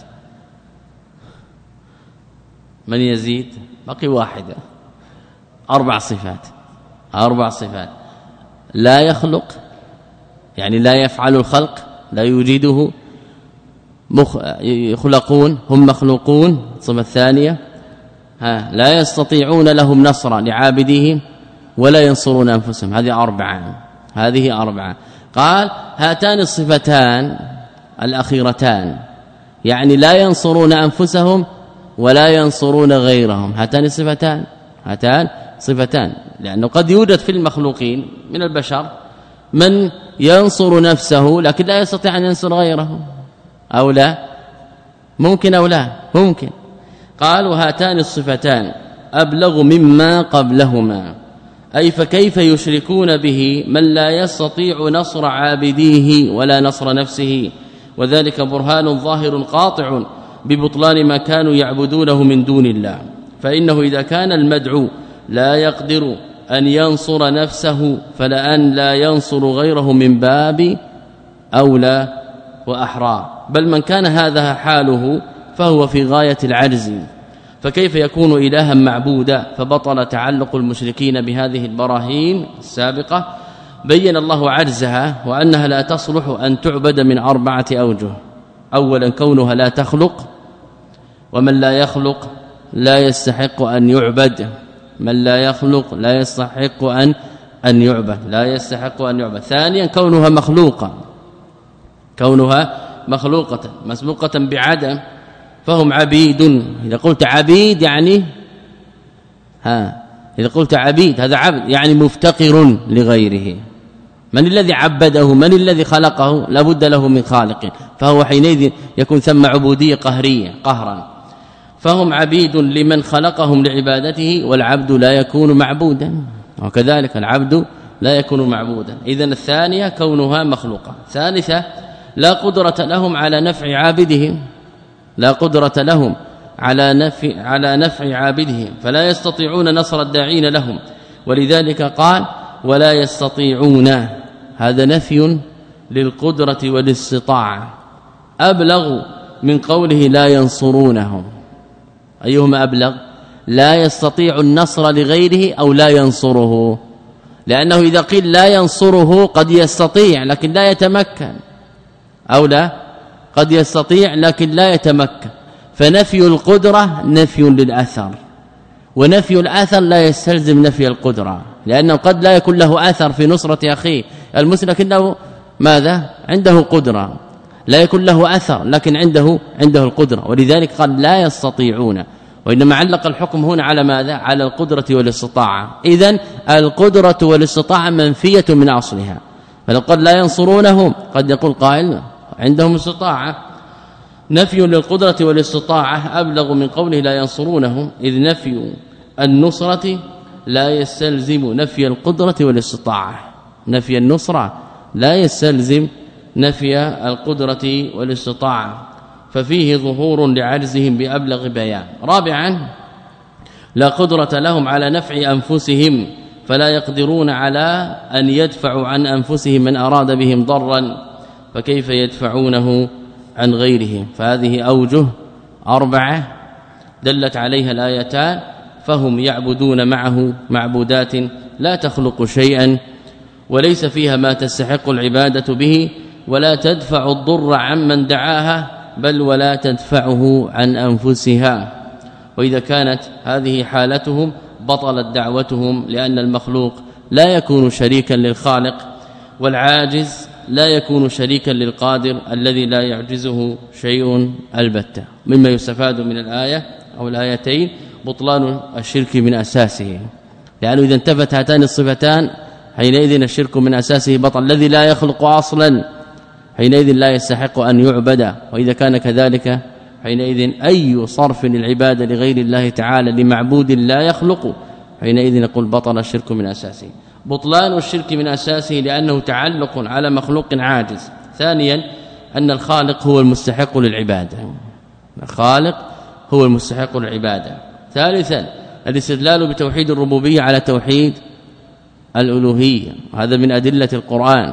S1: من يزيد؟ بقي واحدة. أربع صفات. أربع صفات. لا يخلق يعني لا يفعل الخلق لا يوجده مخ... يخلقون هم مخلوقون. الصفة الثانية ها لا يستطيعون لهم نصرا لعابديهم ولا ينصرون أنفسهم. هذه أربعة هذه أربعة. قال هاتان الصفتان الأخيرتان يعني لا ينصرون أنفسهم ولا ينصرون غيرهم. هاتان الصفتان هاتان صفتان لأنه قد يوجد في المخلوقين من البشر من ينصر نفسه لكن لا يستطيع أن ينصر غيره أو لا ممكن أو لا ممكن. قال وهاتان الصفتان أبلغ مما قبلهما أي فكيف يشركون به من لا يستطيع نصر عابديه ولا نصر نفسه وذلك برهان ظاهر قاطع ببطلان ما كانوا يعبدونه من دون الله. فإنه إذا كان المدعو لا يقدر أن ينصر نفسه فلأن لا ينصر غيره من باب أولى وأحرى بل من كان هذا حاله فهو في غاية العجز فكيف يكون إلها معبودا. فبطل تعلق المشركين بهذه البراهين السابقة بين الله عجزها وأنها لا تصلح أن تعبد من أربعة أوجه. أولا كونها لا تخلق ومن لا يخلق لا يستحق أن يعبد من لا يخلق لا يستحق أن أن يعبد لا يستحق أن يعبد. ثانيا كونها مخلوقة كونها مخلوقة مسبوقة بعدم فهم عبيد. إذا قلت عبيد يعني ها إذا قلت عبيد هذا عبد يعني مفتقر لغيره. من الذي عبده من الذي خلقه لابد له من خالق فهو حينئذ يكون ثم عبودية قهرية قهرا. فهم عبيد لمن خلقهم لعبادته والعبد لا يكون معبودا وكذلك العبد لا يكون معبودا. إذن الثانية كونها مخلوقة. ثالثة لا قدرة لهم على نفع عابدهم لا قدرة لهم على نفع على نفع عابدهم فلا يستطيعون نصر الداعين لهم ولذلك قال ولا يستطيعون. هذا نفي للقدرة والاستطاعة أبلغ من قوله لا ينصرونهم. أيهما أبلغ؟ لا يستطيع النصر لغيره أو لا ينصره. لأنه إذا قيل لا ينصره قد يستطيع لكن لا يتمكن أو لا قد يستطيع لكن لا يتمكن. فنفي القدرة نفي للأثر ونفي الأثر لا يستلزم نفي القدرة لأنه قد لا يكون له أثر في نصرة أخيه المسلم لكنه ماذا عنده قدرة لا يكون له أثر لكن عنده عنده القدرة ولذلك قال لا يستطيعون وإنما علق الحكم هنا على ماذا على القدرة والاستطاعة. إذن القدرة والاستطاعة منفية من أصلها فلو قد لا ينصرونهم قد يقول قائل عندهم استطاعة. نفي للقدرة والاستطاعة أبلغ من قوله لا ينصرونهم إذ نفي النصرة لا يستلزم نفي القدرة والاستطاعة. نفي النصرة لا يستلزم نفي القدرة والاستطاعة ففيه ظهور لعجزهم بأبلغ بيان. رابعا لا قدرة لهم على نفع أنفسهم فلا يقدرون على أن يدفعوا عن أنفسهم من أراد بهم ضرا فكيف يدفعونه عن غيرهم. فهذه أوجه أربعة دلت عليها الآيتان. فهم يعبدون معه معبودات لا تخلق شيئا وليس فيها ما تستحق العبادة به ولا تدفع الضر عمن دعاها بل ولا تدفعه عن أنفسها. وإذا كانت هذه حالتهم بطلت دعوتهم لأن المخلوق لا يكون شريكا للخالق والعاجز لا يكون شريكا للقادر الذي لا يعجزه شيء البتة. مما يستفاد من الآية أو الآيتين بطلان الشرك من أساسه، لأنه إذا انتفت هاتان الصفتان حينئذ الشرك من أساسه بطل. الذي لا يخلق أصلا حينئذ لا يستحق أن يعبد، وإذا كان كذلك حينئذ أي صرف للعبادة لغير الله تعالى لمعبود لا يخلق حينئذ نقول بطل الشرك من أساسه. بطلان الشرك من أساسه لأنه تعلق على مخلوق عاجز. ثانيا أن الخالق هو المستحق للعبادة، الخالق هو المستحق للعبادة. ثالثا الاستدلال بتوحيد الربوبية على توحيد الألوهية، هذا من أدلة القرآن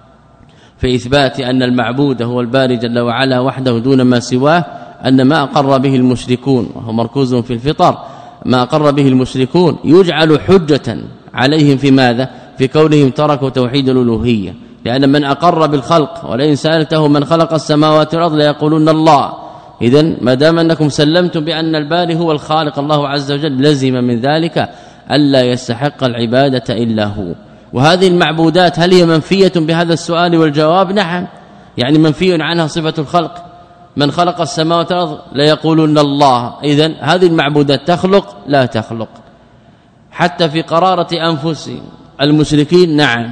S1: في إثبات أن المعبود هو الباري جل وعلا وحده دون ما سواه، أن ما أقر به المشركون وهو مركوز في الفطر ما أقر به المشركون يجعل حجة عليهم في ماذا؟ في كونهم تركوا توحيد الألوهية، لأن من أقر بالخلق ولئن سألته من خلق السماوات والأرض ليقولون الله. إذن ما دام أنكم سلمتم بأن الباري هو الخالق الله عز وجل لزم من ذلك ألا يستحق العبادة إلا هو. وهذه المعبودات هل هي منفية بهذا السؤال والجواب؟ نعم، يعني منفي عنها صفة الخلق. من خلق السماوات والأرض لا يقولون الله. إذن هذه المعبودات تخلق؟ لا تخلق. حتى في قرارة أنفس المشركين نعم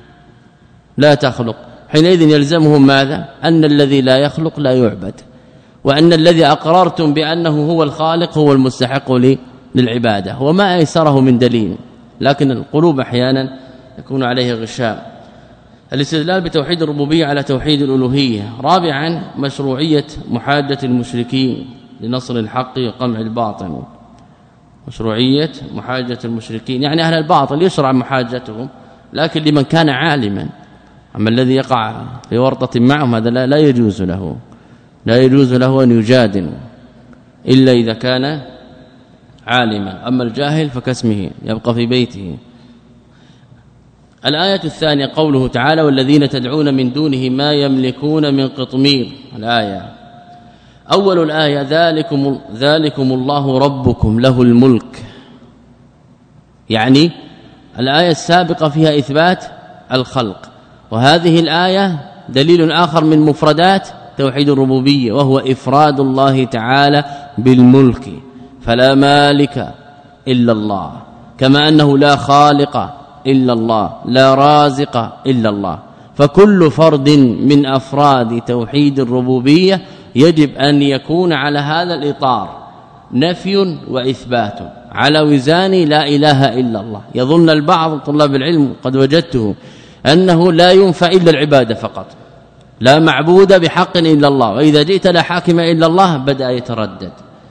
S1: لا تخلق. حينئذ يلزمهم ماذا؟ أن الذي لا يخلق لا يعبد، وأن الذي أقررتم بأنه هو الخالق هو المستحق للعبادة، وما أيسره من دليل. لكن القلوب أحيانا يكون عليه غشام. الاستدلال بتوحيد الربوبية على توحيد الألوهية. رابعا مشروعية محاجة المشركين لنصر الحق وقمع الباطل. مشروعية محاجة المشركين يعني أهل الباطل يشرع محاجتهم، لكن لمن كان عالما. أما الذي يقع في ورطة معهم هذا لا, لا يجوز له لا يجوز له أن يجادل إلا إذا كان عالما. أما الجاهل فكاسمه يبقى في بيته. الآية الثانية قوله تعالى والذين تدعون من دونه ما يملكون من قطمير. الآية أول الآية ذلكم, ذلكم الله ربكم له الملك، يعني الآية السابقة فيها إثبات الخلق، وهذه الآية دليل آخر من مفردات توحيد الربوبية وهو إفراد الله تعالى بالملك، فلا مالك إلا الله، كما أنه لا خالق إلا الله لا رازق إلا الله. فكل فرد من أفراد توحيد الربوبية يجب أن يكون على هذا الإطار نفي وإثبات على وزان لا إله إلا الله. يظن البعض طلاب العلم قد وجدته أنه لا ينفع إلا العبادة فقط، لا معبود بحق إلا الله، وإذا جئت لا حاكم إلا الله بدأ يتردد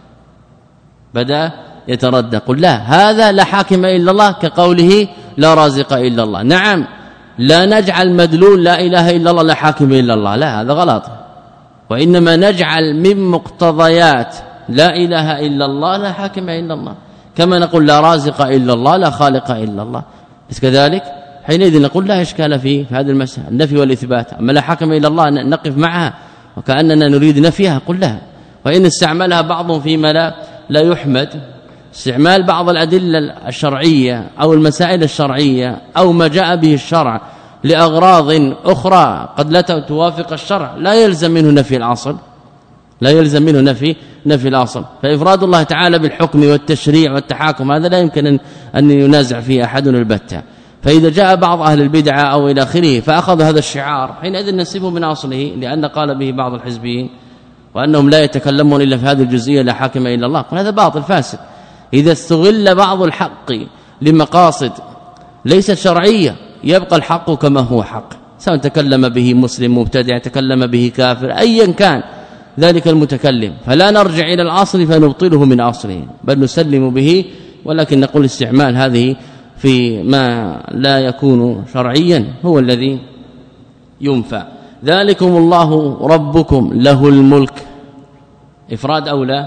S1: بدأ يتردد قل لا، هذا لا حاكم إلا الله كقوله لا رازق إلا الله. نعم لا نجعل مدلول لا إله إلا الله لا حاكم إلا الله، لا هذا غلط، وإنما نجعل من مقتضيات لا إله إلا الله لا حاكم إلا الله، كما نقول لا رازق إلا الله لا خالق إلا الله. بس كذلك حينئذ نقول لا إشكال في هذه المسألة النفي والإثبات. أما لا حاكم إلا الله نقف معها وكأننا نريد نفيها قل لا. وإن استعملها بعضهم فيما لا, لا يحمد، استعمال بعض الأدلة الشرعية أو المسائل الشرعية أو ما جاء به الشرع لأغراض أخرى قد لا توافق الشرع لا يلزم منه نفي الأصل لا يلزم منه نفي نفي الأصل. فإفراد الله تعالى بالحكم والتشريع والتحاكم هذا لا يمكن أن ينازع فيه أحد البتة. فإذا جاء بعض أهل البدعة أو إلى آخره فأخذ هذا الشعار حينئذ نسبه من أصله، لأن قال به بعض الحزبيين وأنهم لا يتكلمون إلا في هذه الجزئية لا حاكم إلا الله. قل هذا باطل فاسد. إذا استغل بعض الحق لمقاصد ليست شرعية يبقى الحق كما هو حق، سواء تكلم به مسلم مبتدع تكلم به كافر أيا كان ذلك المتكلم، فلا نرجع إلى الأصل فنبطله من أصله بل نسلم به، ولكن نقول استعمال هذه في ما لا يكون شرعيا هو الذي ينفع. ذلكم الله ربكم له الملك، إفراد أو لا؟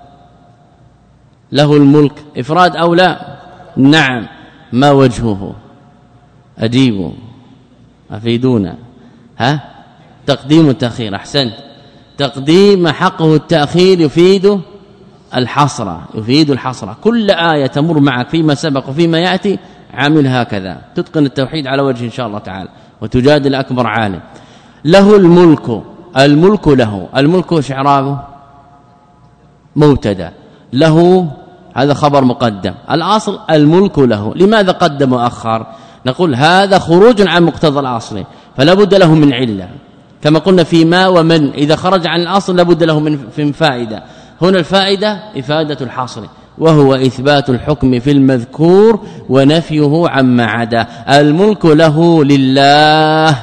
S1: له الملك إفراد أو لا؟ نعم. ما وجهه؟ أجيبوا أفيدونا. ها؟ تقديم التأخير. أحسنت. تقديم حقه التأخير يفيد الحصر، يفيد الحصر. كل آية تمر معك فيما سبق وفيما يأتي عامل هكذا، تتقن التوحيد على وجه إن شاء الله تعالى وتجادل أكبر عالم. له الملك، الملك له، الملك شعرابه مبتدا، له هذا خبر مقدم. الأصل الملك له. لماذا قدم وأخر؟ نقول هذا خروج عن مقتضى الأصل فلا بد له من علة، كما قلنا في ما ومن إذا خرج عن الأصل لا بد له من فائدة. هنا الفائدة إفادة الحصر، وهو إثبات الحكم في المذكور ونفيه عما عدا. الملك له لله،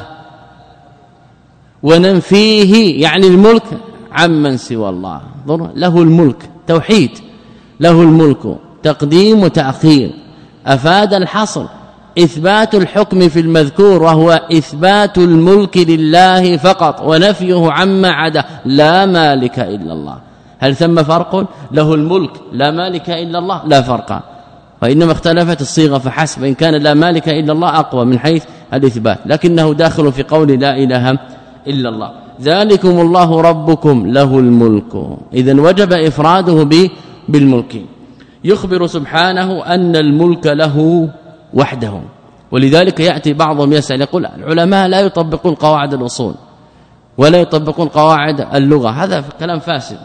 S1: وننفيه يعني الملك عمن سوى الله. له الملك توحيد، له الملك تقديم وتأخير، أفاد الحصر، إثبات الحكم في المذكور وهو إثبات الملك لله فقط ونفيه عما عدا، لا مالك إلا الله. هل ثم فرق؟ له الملك لا مالك إلا الله، لا فرق، وإنما اختلفت الصيغة فحسب. إن كان لا مالك إلا الله أقوى من حيث الإثبات، لكنه داخل في قول لا إله إلا الله. ذلكم الله ربكم له الملك، إذن وجب إفراده بالملك. يخبر سبحانه أن الملك له وحده، ولذلك يأتي بعضهم يسأل يقول العلماء لا يطبقون قواعد الأصول ولا يطبقون قواعد اللغة، هذا كلام فاسد.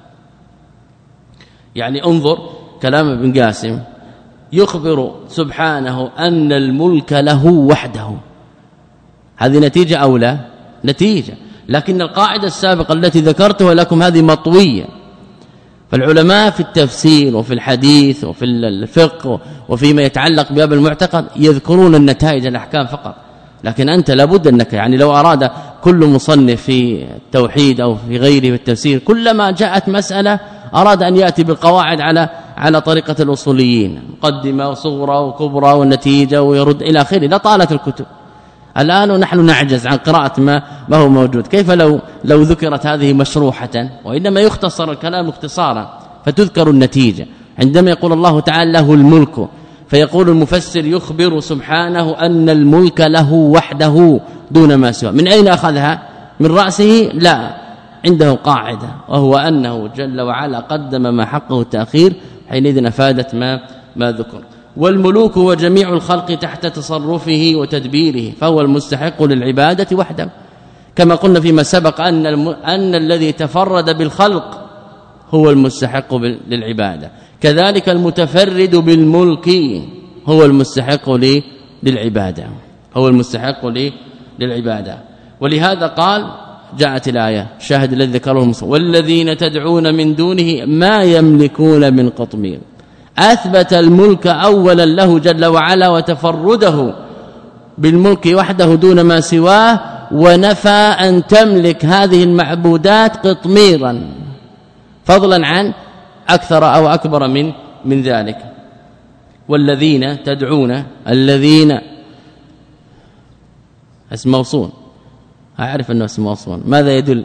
S1: يعني انظر كلام ابن قاسم، يخبر سبحانه أن الملك له وحده، هذه نتيجة أو لا؟ نتيجة، لكن القاعدة السابقة التي ذكرتها لكم هذه مطوية. فالعلماء في التفسير وفي الحديث وفي الفقه وفيما يتعلق بباب المعتقد يذكرون النتائج الأحكام فقط، لكن أنت لابد أنك يعني لو أراد كل مصنف في التوحيد أو في غيره في التفسير كلما جاءت مسألة أراد أن يأتي بالقواعد على على طريقة الأصوليين، مقدمة وصغرى وكبرى والنتيجة ويرد إلى آخره، لا طالت الكتب. الآن نحن نعجز عن قراءة ما ما هو موجود، كيف لو لو ذكرت هذه مشروحة؟ وإنما يختصر الكلام اختصارا فتذكر النتيجة. عندما يقول الله تعالى له الملك، فيقول المفسر يخبر سبحانه أن الملك له وحده دون ما سوى. من أين أخذها؟ من رأسه؟ لا، عنده قاعدة، وهو أنه جل وعلا قدم ما حقه التأخير، حينئذ أفادت ما ما ذكر. والملوك وجميع الخلق تحت تصرفه وتدبيره، فهو المستحق للعبادة وحده، كما قلنا فيما سبق أن الم... أن الذي تفرد بالخلق هو المستحق للعبادة، كذلك المتفرد بالملك هو المستحق للعبادة، هو المستحق للعبادة. ولهذا قال جاءت الآية شاهد الذي ذكره المصنف والذين تدعون من دونه ما يملكون من قطمير. أثبت الملك أولا له جل وعلا وتفرده بالملك وحده دون ما سواه، ونفى أن تملك هذه المعبودات قطميرا فضلا عن أكثر أو أكبر من من ذلك. والذين تدعون، الذين اسم موصول، أعرف أنه اسم موصول، ماذا يدل؟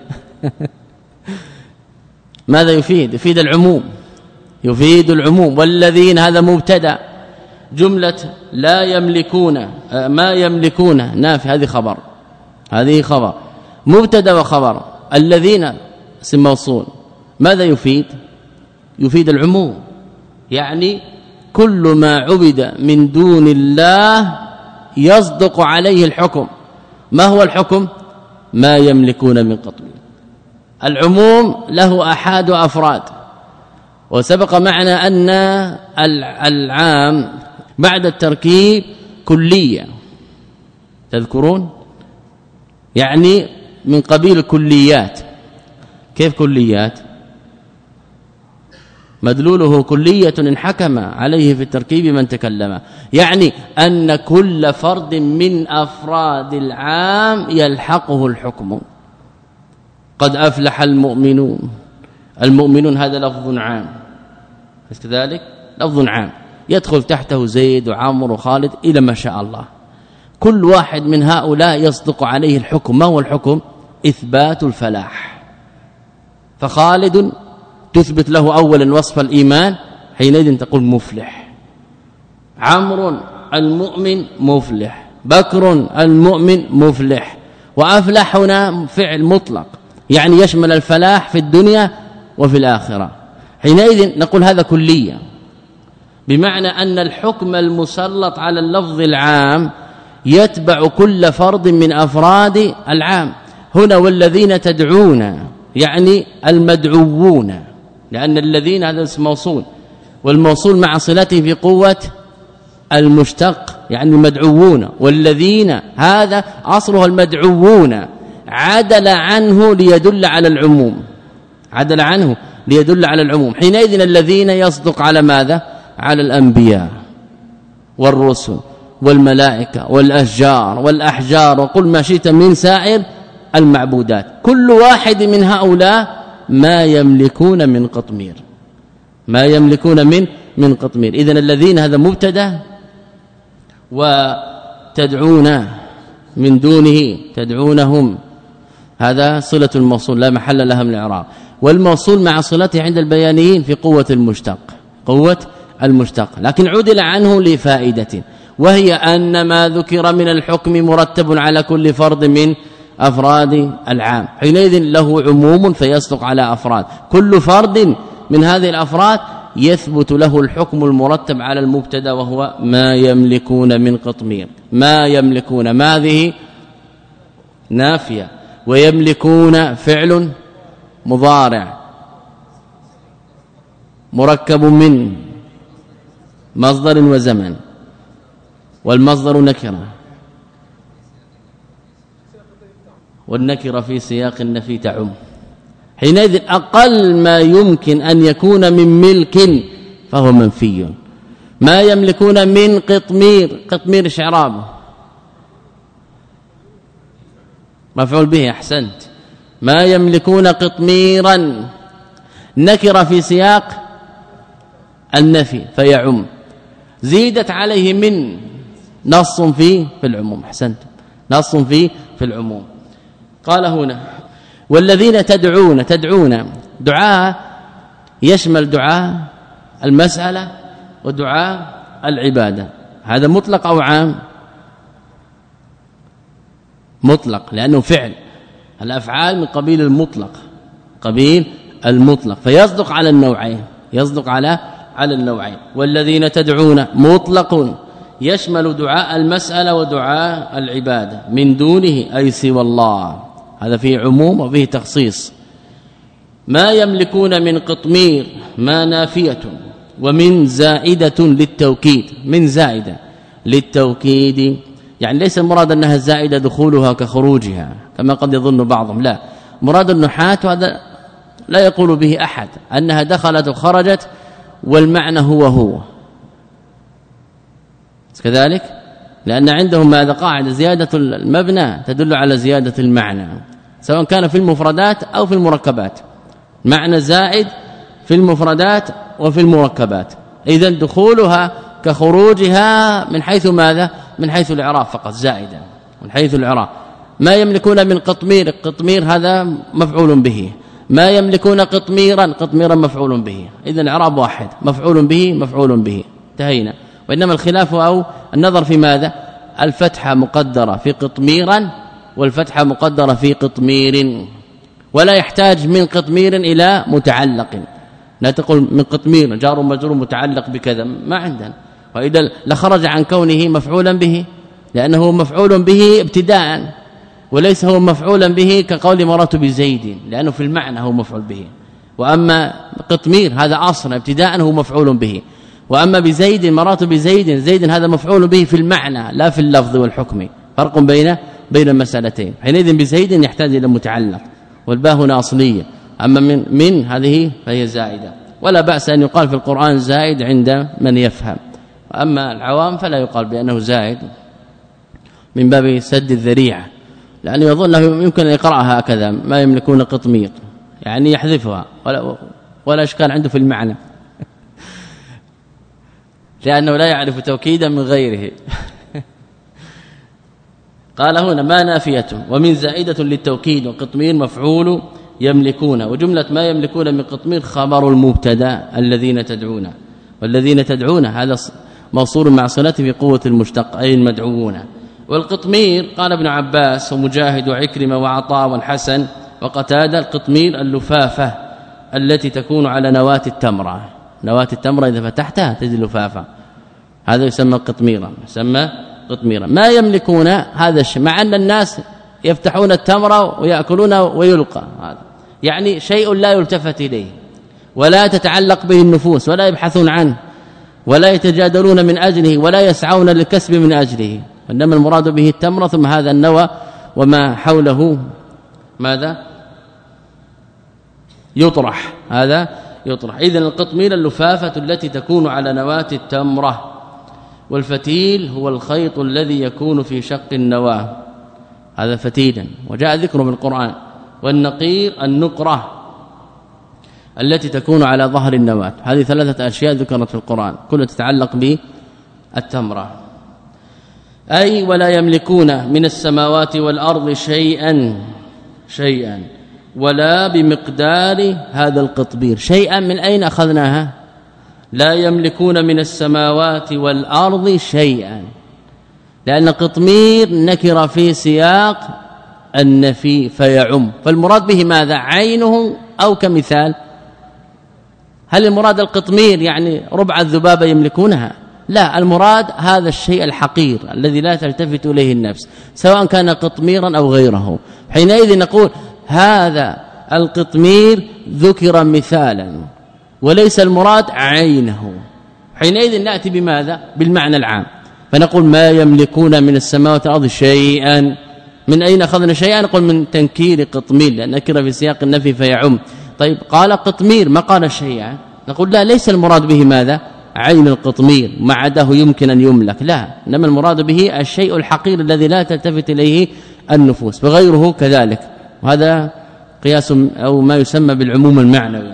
S1: ماذا يفيد؟ يفيد العموم، يفيد العموم. والذين هذا مبتدا، جملة لا يملكون ما يملكون نافي، هذه خبر، هذه خبر مبتدا وخبر. الذين اسم موصول، ماذا يفيد؟ يفيد العموم، يعني كل ما عبد من دون الله يصدق عليه الحكم. ما هو الحكم؟ ما يملكون من قطمير. العموم له أحاد أفراد، وسبق معنا أن العام بعد التركيب كلية، تذكرون؟ يعني من قبيل كليات. كيف كليات؟ مدلوله كلية إن حكم عليه في التركيب من تكلم، يعني أن كل فرد من أفراد العام يلحقه الحكم. قد أفلح المؤمنون، المؤمنون هذا لفظ عام، كذلك لفظ عام، يدخل تحته زيد وعمر وخالد إلى ما شاء الله. كل واحد من هؤلاء يصدق عليه الحكم. ما هو الحكم؟ إثبات الفلاح. فخالد تثبت له أولا وصف الإيمان، حينئذ تقول مفلح. عمرو المؤمن مفلح، بكر المؤمن مفلح. وأفلح هنا فعل مطلق يعني يشمل الفلاح في الدنيا وفي الآخرة. حينئذ نقول هذا كلية، بمعنى أن الحكم المسلط على اللفظ العام يتبع كل فرد من أفراد العام. هنا والذين تدعون يعني المدعوون، لأن الذين هذا اسم موصول، والموصول مع صلته في قوة المشتق يعني المدعوون. والذين هذا أصله المدعوون، عدل عنه ليدل على العموم، عدل عنه ليدل على العموم. حينئذ الذين يصدق على ماذا؟ على الأنبياء والرسل والملائكة والأشجار والأحجار وقل ما شئت من سائر المعبودات. كل واحد من هؤلاء ما يملكون من قطمير، ما يملكون من من قطمير. إذن الذين هذا مبتدا، وتدعون من دونه تدعونهم هذا صلة الموصول لا محل لها من الإعراب، والموصول مع صلته عند البيانيين في قوة المشتق، قوة المشتق، لكن عدل عنه لفائدة، وهي أن ما ذكر من الحكم مرتب على كل فرد من أفراد العام. حينئذ له عموم فيصدق على أفراد، كل فرد من هذه الأفراد يثبت له الحكم المرتب على المبتدا وهو ما يملكون من قطمير. ما يملكون ما هذه نافية، ويملكون فعل مضارع مركب من مصدر وزمن، والمصدر نكره، والنكره في سياق النفي تعم. حينئذ أقل ما يمكن أن يكون من ملك فهو منفي. ما يملكون من قطمير، قطمير شعرابه مفعول به، أحسنت. ما يملكون قطميرا نكر في سياق النفي فيعم، زيدت عليه من نص في في العموم، أحسنت، نص في في العموم. قال هنا والذين تدعون، تدعون دعاء يشمل دعاء المسألة ودعاء العبادة. هذا مطلق أو عام؟ مطلق، لأنه فعل، الأفعال من قبيل المطلق، قبيل المطلق، فيصدق على النوعين، يصدق على على النوعين. والذين تدعون مطلق يشمل دعاء المسألة ودعاء العبادة من دونه أي سوى الله، هذا فيه عموم وفيه تخصيص. ما يملكون من قطمير ما نافية، ومن زائدة للتوكيد، من زائدة للتوكيد، يعني ليس المراد أنها زائدة دخولها كخروجها كما قد يظن بعضهم، لا، مراد النحاة وهذا لا يقول به أحد أنها دخلت وخرجت والمعنى هو هو كذلك، لأن عندهم ماذا؟ قاعدة زيادة المبنى تدل على زيادة المعنى، سواء كان في المفردات أو في المركبات، معنى زائد في المفردات وفي المركبات. إذن دخولها كخروجها من حيث ماذا؟ من حيث الإعراب فقط، زائدة من حيث الإعراب. ما يملكون من قطمير، قطمير هذا مفعول به، ما يملكون قطميرا، قطميرا مفعول به، إذن إعراب واحد، مفعول به مفعول به، انتهينا. وإنما الخلاف أو النظر في ماذا؟ الفتحة مقدرة في قطميرا والفتحة مقدرة في قطمير، ولا يحتاج من قطمير إلى متعلق، لا تقول من قطمير جار مجرور متعلق بكذا، ما عندنا، وإذا لخرج عن كونه مفعولا به، لأنه مفعول به ابتداء، وليس هو مفعولا به كقول مررت بزيد، لأنه في المعنى هو مفعول به. وأما قطمير هذا أصلا ابتداء هو مفعول به، وأما بزيد مررت بزيد، زيد هذا مفعول به في المعنى لا في اللفظ والحكم، فرق بين بين المسألتين. حينئذ بزيد يحتاج إلى متعلق، والباء هنا أصلية، أما من من هذه فهي زائدة، ولا بأس أن يقال في القرآن زائد عند من يفهم، أما العوام فلا يقال بأنه زائد من باب سد الذريعة، لأنه يظن يمكن أن يقرأها هكذا ما يملكون قطمير، يعني يحذفها ولا, ولا إشكال عنده في المعنى. لأنه لا يعرف توكيدا من غيره. قال هنا ما نافية ومن زائدة للتوكيد، وقطمير مفعول يملكون، وجملة ما يملكون من قطمير خبر المبتدا الذين تدعون، والذين تدعون هذا موصول مع صلته في قوة المشتق أي المدعوون. والقطمير قال ابن عباس ومجاهد وعكرمة وعطاء والحسن وقتادة القطمير اللفافة التي تكون على نواة التمرة، نواة التمرة إذا فتحتها تجد لفافة، هذا يسمى قطميرا، يسمى قطميرا. ما يملكون هذا الشيء، مع أن الناس يفتحون التمرة ويأكلون ويلقى، هذا يعني شيء لا يلتفت إليه ولا تتعلق به النفوس ولا يبحثون عنه ولا يتجادلون من أجله ولا يسعون للكسب من أجله، إنما المراد به التمرة ثم هذا النوى وما حوله ماذا يطرح، هذا يطرح. إذن القطمير اللفافة التي تكون على نواة التمرة. والفتيل هو الخيط الذي يكون في شق النواة، هذا فتيلا وجاء ذكره بالقرآن. والنقير النقرة التي تكون على ظهر النواة. هذه ثلاثة أشياء ذكرت في القرآن كلها تتعلق بالتمرة. أي ولا يملكون من السماوات والأرض شيئا شيئا ولا بمقدار هذا القطمير. شيئا من أين أخذناها؟ لا يملكون من السماوات والأرض شيئا، لأن قطمير نكر في سياق النفي فيعم، فالمراد به ماذا؟ عينه أو كمثال؟ هل المراد القطمير يعني ربع الذبابة يملكونها؟ لا، المراد هذا الشيء الحقير الذي لا تلتفت إليه النفس سواء كان قطميرا أو غيره. حينئذ نقول هذا القطمير ذكر مثالا وليس المراد عينه، حينئذ نأتي بماذا؟ بالمعنى العام، فنقول ما يملكون من السماوات والأرض شيئا. من أين أخذنا شيئا؟ نقول من تنكير قطمير لأن نكر في سياق النفي فيعم. طيب قال قطمير ما قال شيئا، نقول لا، ليس المراد به ماذا؟ عين القطمير ما عداه يمكن أن يملك، لا، إنما المراد به الشيء الحقير الذي لا تلتفت إليه النفوس، وغيره كذلك، وهذا قياس أو ما يسمى بالعموم المعنوي.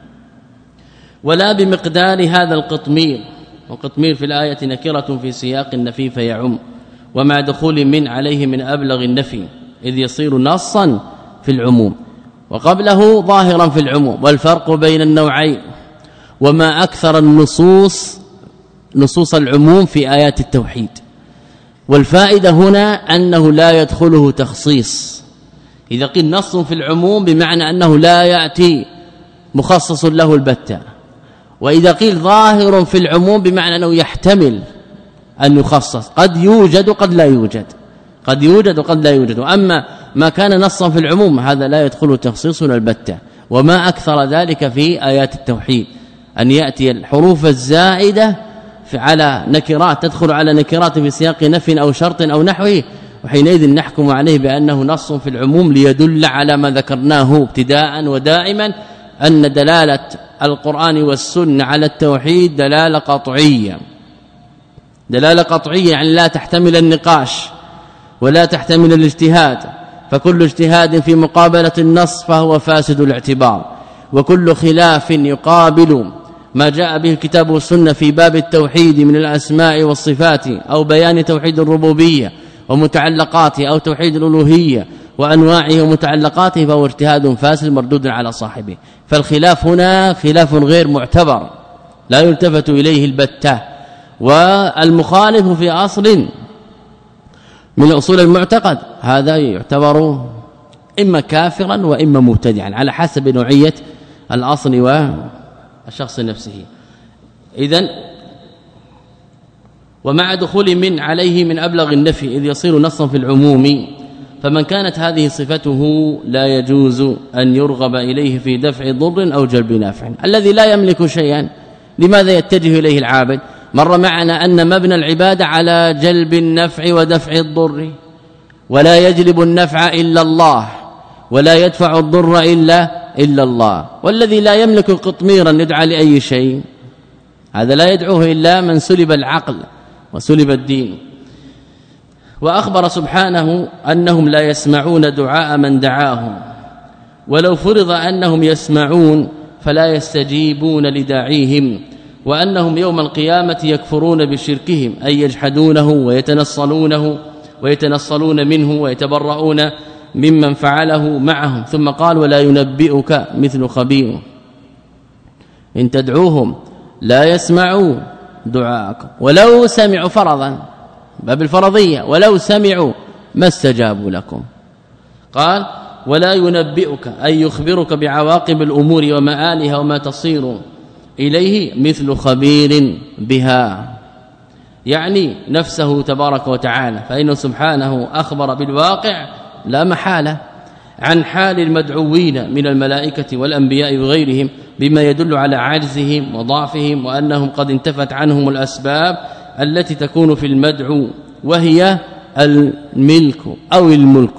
S1: ولا بمقدار هذا القطمير، وقطمير في الآية نكرة في سياق النفي فيعم، ومع دخول من عليه من أبلغ النفي إذ يصير نصا في العموم، وقبله ظاهرا في العموم. والفرق بين النوعين وما أكثر النصوص نصوص العموم في آيات التوحيد. والفائدة هنا أنه لا يدخله تخصيص. إذا قيل نص في العموم بمعنى أنه لا يأتي مخصص له البتة، وإذا قيل ظاهر في العموم بمعنى أنه يحتمل أن يخصص، قد يوجد قد لا يوجد، قد يوجد وقد لا يوجد. وأما ما كان نصا في العموم هذا لا يدخل تخصيص البتة. وما أكثر ذلك في آيات التوحيد أن يأتي الحروف الزائدة على نكرات تدخل على نكرات في سياق نفي أو شرط أو نحوه، وحينئذ نحكم عليه بأنه نص في العموم ليدل على ما ذكرناه ابتداء ودائما، أن دلالة القرآن والسنة على التوحيد دلالة قطعية، دلالة قطعية يعني لا تحتمل النقاش ولا تحتمل الاجتهاد، فكل اجتهاد في مقابلة النص فهو فاسد الاعتبار، وكل خلاف يقابل ما جاء به الكتاب والسنة في باب التوحيد من الأسماء والصفات أو بيان توحيد الربوبية ومتعلقاته أو توحيد الألوهية وأنواعه ومتعلقاته فهو اجتهاد فاسد مردود على صاحبه. فالخلاف هنا خلاف غير معتبر لا يلتفت إليه البتة. والمخالف في أصل من أصول المعتقد هذا يعتبر إما كافرا وإما مبتدعا على حسب نوعية الأصل والشخص نفسه. إذن ومع دخول من عليه من أبلغ النفي إذ يصير نصا في العموم، فمن كانت هذه صفته لا يجوز أن يرغب إليه في دفع ضر أو جلب نافع. الذي لا يملك شيئا لماذا يتجه إليه العابد؟ مر معنا أن مبنى العبادة على جلب النفع ودفع الضر، ولا يجلب النفع إلا الله ولا يدفع الضر إلا إلا الله. والذي لا يملك قطميرا يدعى لأي شيء، هذا لا يدعوه إلا من سلب العقل وسلب الدين. وأخبر سبحانه أنهم لا يسمعون دعاء من دعاهم، ولو فرض أنهم يسمعون فلا يستجيبون لداعيهم وأنهم يوم القيامة يكفرون بشركهم أي يجحدونه ويتنصلونه ويتنصلون منه ويتبرؤون ممن فعله معهم. ثم قال ولا ينبئك مثل خبير إن تدعوهم لا يسمعوا دعاءكم ولو سمعوا فرضا باب الفرضية ولو سمعوا ما استجابوا لكم. قال ولا ينبئك أي يخبرك بعواقب الأمور ومآلها وما تصير إليه مثل خبير بها يعني نفسه تبارك وتعالى فإنه سبحانه أخبر بالواقع لا محالة عن حال المدعوين من الملائكة والأنبياء وغيرهم بما يدل على عجزهم وضعفهم وأنهم قد انتفت عنهم الأسباب التي تكون في المدعو وهي الملك أو الملك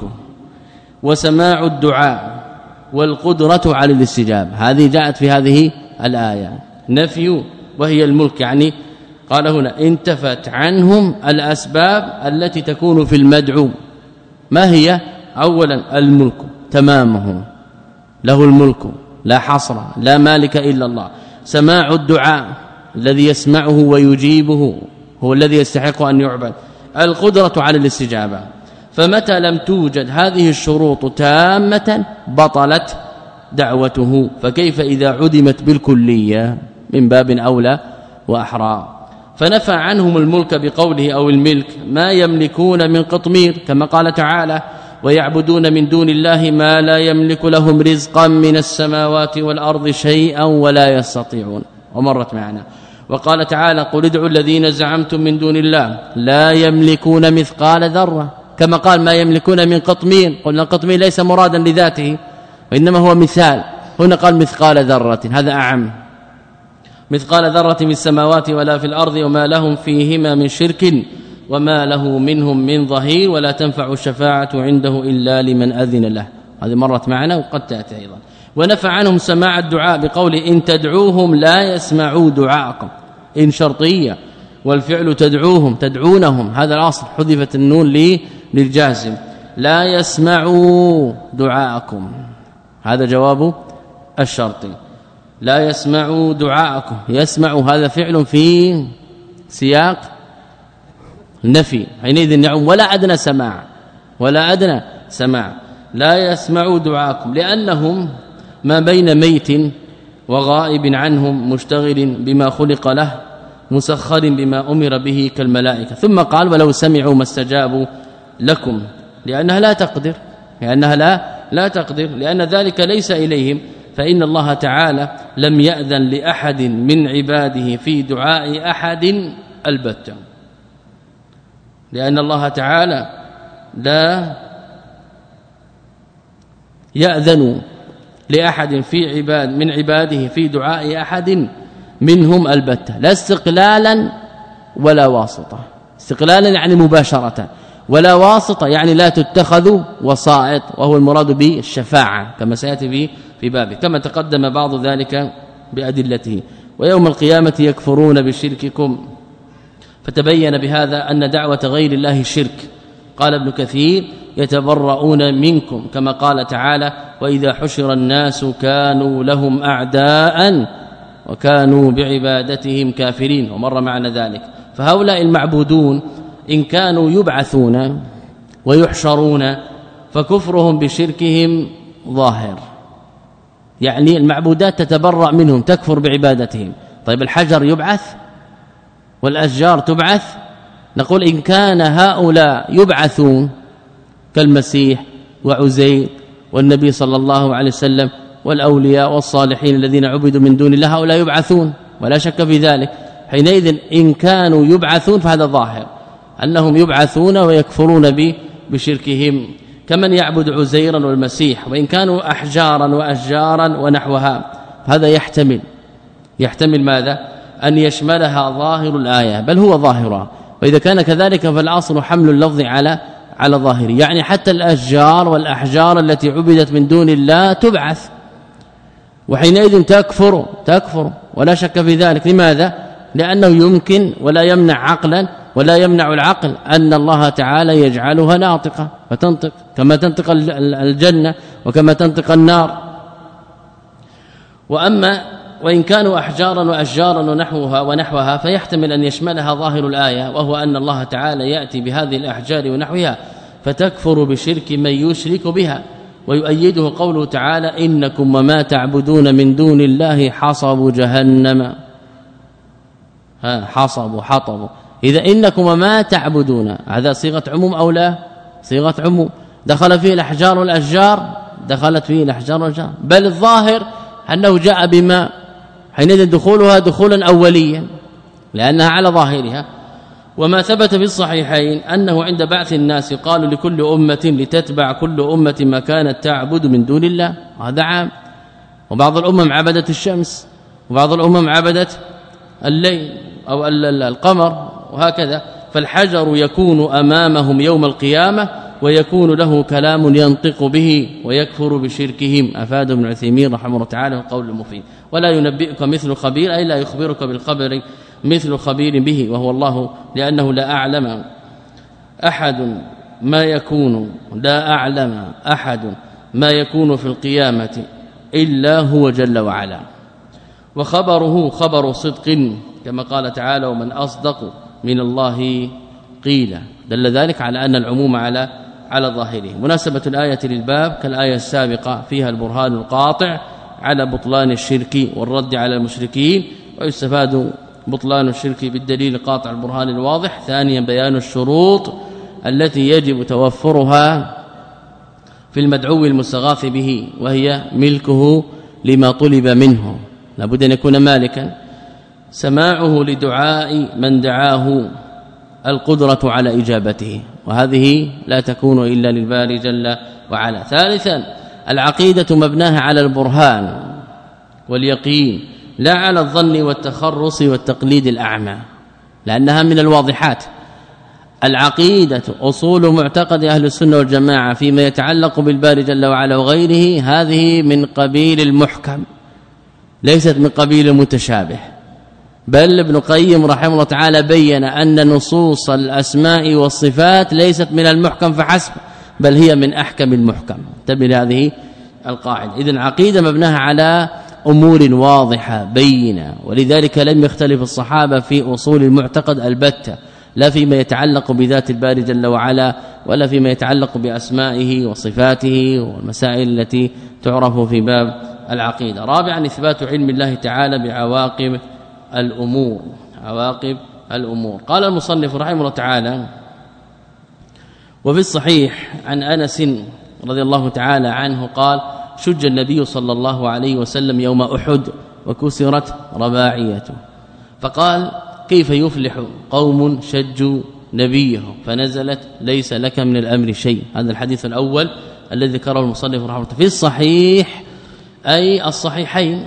S1: وسماع الدعاء والقدرة على الاستجابة. هذه جاءت في هذه الآية نفي وهي الملك يعني قال هنا انتفت عنهم الأسباب التي تكون في المدعو. ما هي؟ اولا الملك تمامه له الملك لا حصر لا مالك إلا الله. سماع الدعاء الذي يسمعه ويجيبه هو الذي يستحق أن يعبد. القدرة على الاستجابة. فمتى لم توجد هذه الشروط تامة بطلت دعوته فكيف إذا عدمت بالكلية من باب أولى وأحرى. فنفى عنهم الملك بقوله أو الملك ما يملكون من قطمير كما قال تعالى ويعبدون من دون الله ما لا يملك لهم رزقا من السماوات والأرض شيئا ولا يستطيعون ومرت معنا. وقال تعالى قل ادعوا الذين زعمتم من دون الله لا يملكون مثقال ذرة كما قال ما يملكون من قطمير. قلنا القطمير ليس مرادا لذاته وإنما هو مثال. هنا قال مثقال ذرة هذا أعم مثقال ذرة في السماوات ولا في الأرض وما لهم فيهما من شرك وما له منهم من ظهير ولا تنفع الشفاعة عنده إلا لمن أذن له. هذه مرت معنا وقد تأتي أيضا. ونفى عنهم سماع الدعاء بقول إن تدعوهم لا يسمعوا دعاءكم إن شرطية والفعل تدعوهم تدعونهم هذا الأصل حذفت النون لي للجازم لا يسمعوا دعاءكم هذا جواب الشرط لا يسمعوا دعاءكم. يسمع هذا فعل في سياق النفي حينئذ يعم ولا أدنى سماع ولا أدنى سماع. لا يسمعوا دعاءكم لأنهم ما بين ميت وغائب عنهم مشتغل بما خلق له مسخر بما أمر به كالملائكة. ثم قال ولو سمعوا ما استجابوا لكم لأنها لا تقدر لأنها لا لا تقدر لأن ذلك ليس إليهم. فإن الله تعالى لم يأذن لأحد من عباده في دعاء أحد البتة لأن الله تعالى لا يأذن لأحد في عباد من عباده في دعاء أحد منهم البتة لا استقلالا ولا واسطة. استقلالا يعني مباشرة ولا واسطة يعني لا تتخذ وسائط وهو المراد بالشفاعة كما سيأتي به في بابه كما تقدم بعض ذلك بأدلته. ويوم القيامة يكفرون بشرككم فتبين بهذا أن دعوة غير الله شرك. قال ابن كثير يتبرؤون منكم كما قال تعالى وإذا حشر الناس كانوا لهم أعداء وكانوا بعبادتهم كافرين ومر معنا ذلك. فهؤلاء المعبودون إن كانوا يبعثون ويحشرون فكفرهم بشركهم ظاهر يعني المعبودات تتبرأ منهم تكفر بعبادتهم. طيب الحجر يبعث والأشجار تبعث نقول إن كان هؤلاء يبعثون كالمسيح وعزير والنبي صلى الله عليه وسلم والأولياء والصالحين الذين عبدوا من دون الله هؤلاء يبعثون ولا شك في ذلك. حينئذ إن كانوا يبعثون فهذا ظاهر أنهم يبعثون ويكفرون به بشركهم كمن يعبد عزيرا والمسيح وإن كانوا أحجارا وأشجارا ونحوها. هذا يحتمل يحتمل ماذا أن يشملها ظاهر الآية بل هو ظاهرها. وإذا كان كذلك فالأصل حمل اللفظ على على ظاهره يعني حتى الأشجار والأحجار التي عبدت من دون الله تبعث وحينئذ تكفر تكفر ولا شك في ذلك. لماذا؟ لأنه يمكن ولا يمنع عقلا ولا يمنع العقل أن الله تعالى يجعلها ناطقة فتنطق كما تنطق الجنة وكما تنطق النار. وأما وإن كانوا أحجارا وأشجارا ونحوها ونحوها فيحتمل أن يشملها ظاهر الآية، وهو أن الله تعالى يأتي بهذه الأحجار ونحوها فتكفر بشرك من يشرك بها، ويؤيده قوله تعالى إنكم وما تعبدون من دون الله حصب جهنم. ها حصب حطب، إذا إنكم وما تعبدون هذا صيغة عموم أو لا؟ صيغة عموم، دخل فيه الأحجار والأشجار، دخلت فيه الأحجار والأشجار، بل الظاهر أنه جاء بما حينئذ دخولها دخولا أوليا لأنها على ظاهرها. وما ثبت في الصحيحين أنه عند بعث الناس قالوا لكل أمة لتتبع كل أمة ما كانت تعبد من دون الله، هذا عام. وبعض الأمم عبدت الشمس، وبعض الأمم عبدت الليل أو القمر، وهكذا. فالحجر يكون أمامهم يوم القيامة ويكون له كلام ينطق به ويكفر بشركهم، أفاد ابن عثيمين رحمه الله تعالى القول المفيد. ولا ينبئك مثل خبير، أي لا يخبرك بالخبر مثل خبير به، وهو الله، لأنه لا أعلم أحد ما يكون لا أعلم أحد ما يكون في القيامة إلا هو جل وعلا. وخبره خبر صدق كما قال تعالى ومن أصدق من الله قيل، دل ذلك على أن العموم على على ظاهره. مناسبة الآية للباب كالآية السابقة فيها البرهان القاطع على بطلان الشرك والرد على المشركين، ويستفاد بطلان الشرك بالدليل القاطع البرهان الواضح. ثانيا بيان الشروط التي يجب توفرها في المدعو المستغاث به، وهي ملكه لما طلب منه، لابد أن يكون مالكا، سماعه لدعاء من دعاه، القدرة على إجابته، وهذه لا تكون إلا للباري جل وعلا. ثالثا العقيدة مبناها على البرهان واليقين لا على الظن والتخرص والتقليد الأعمى، لأنها من الواضحات. العقيدة أصول معتقد أهل السنة والجماعة فيما يتعلق بالباري جل وعلا وغيره، هذه من قبيل المحكم ليست من قبيل المتشابه. بل ابن القيم رحمه الله تعالى بين أن نصوص الأسماء والصفات ليست من المحكم فحسب، بل هي من أحكم المحكم. انتبه هذه القاعدة. إذن عقيدة مبناها على أمور واضحة بينة، ولذلك لم يختلف الصحابة في أصول المعتقد البتة، لا فيما يتعلق بذات الباري جل وعلا ولا فيما يتعلق بأسمائه وصفاته والمسائل التي تعرف في باب العقيدة. رابعا إثبات علم الله تعالى بعواقب الأمور، عواقب الأمور. قال المصنف رحمه الله تعالى وفي الصحيح عن أنس رضي الله تعالى عنه قال شج النبي صلى الله عليه وسلم يوم أحد وكسرت رباعيته، فقال كيف يفلح قوم شجوا نبيه، فنزلت ليس لك من الأمر شيء. هذا الحديث الأول الذي ذكره المصنف رحمه الله في الصحيح، أي الصحيحين،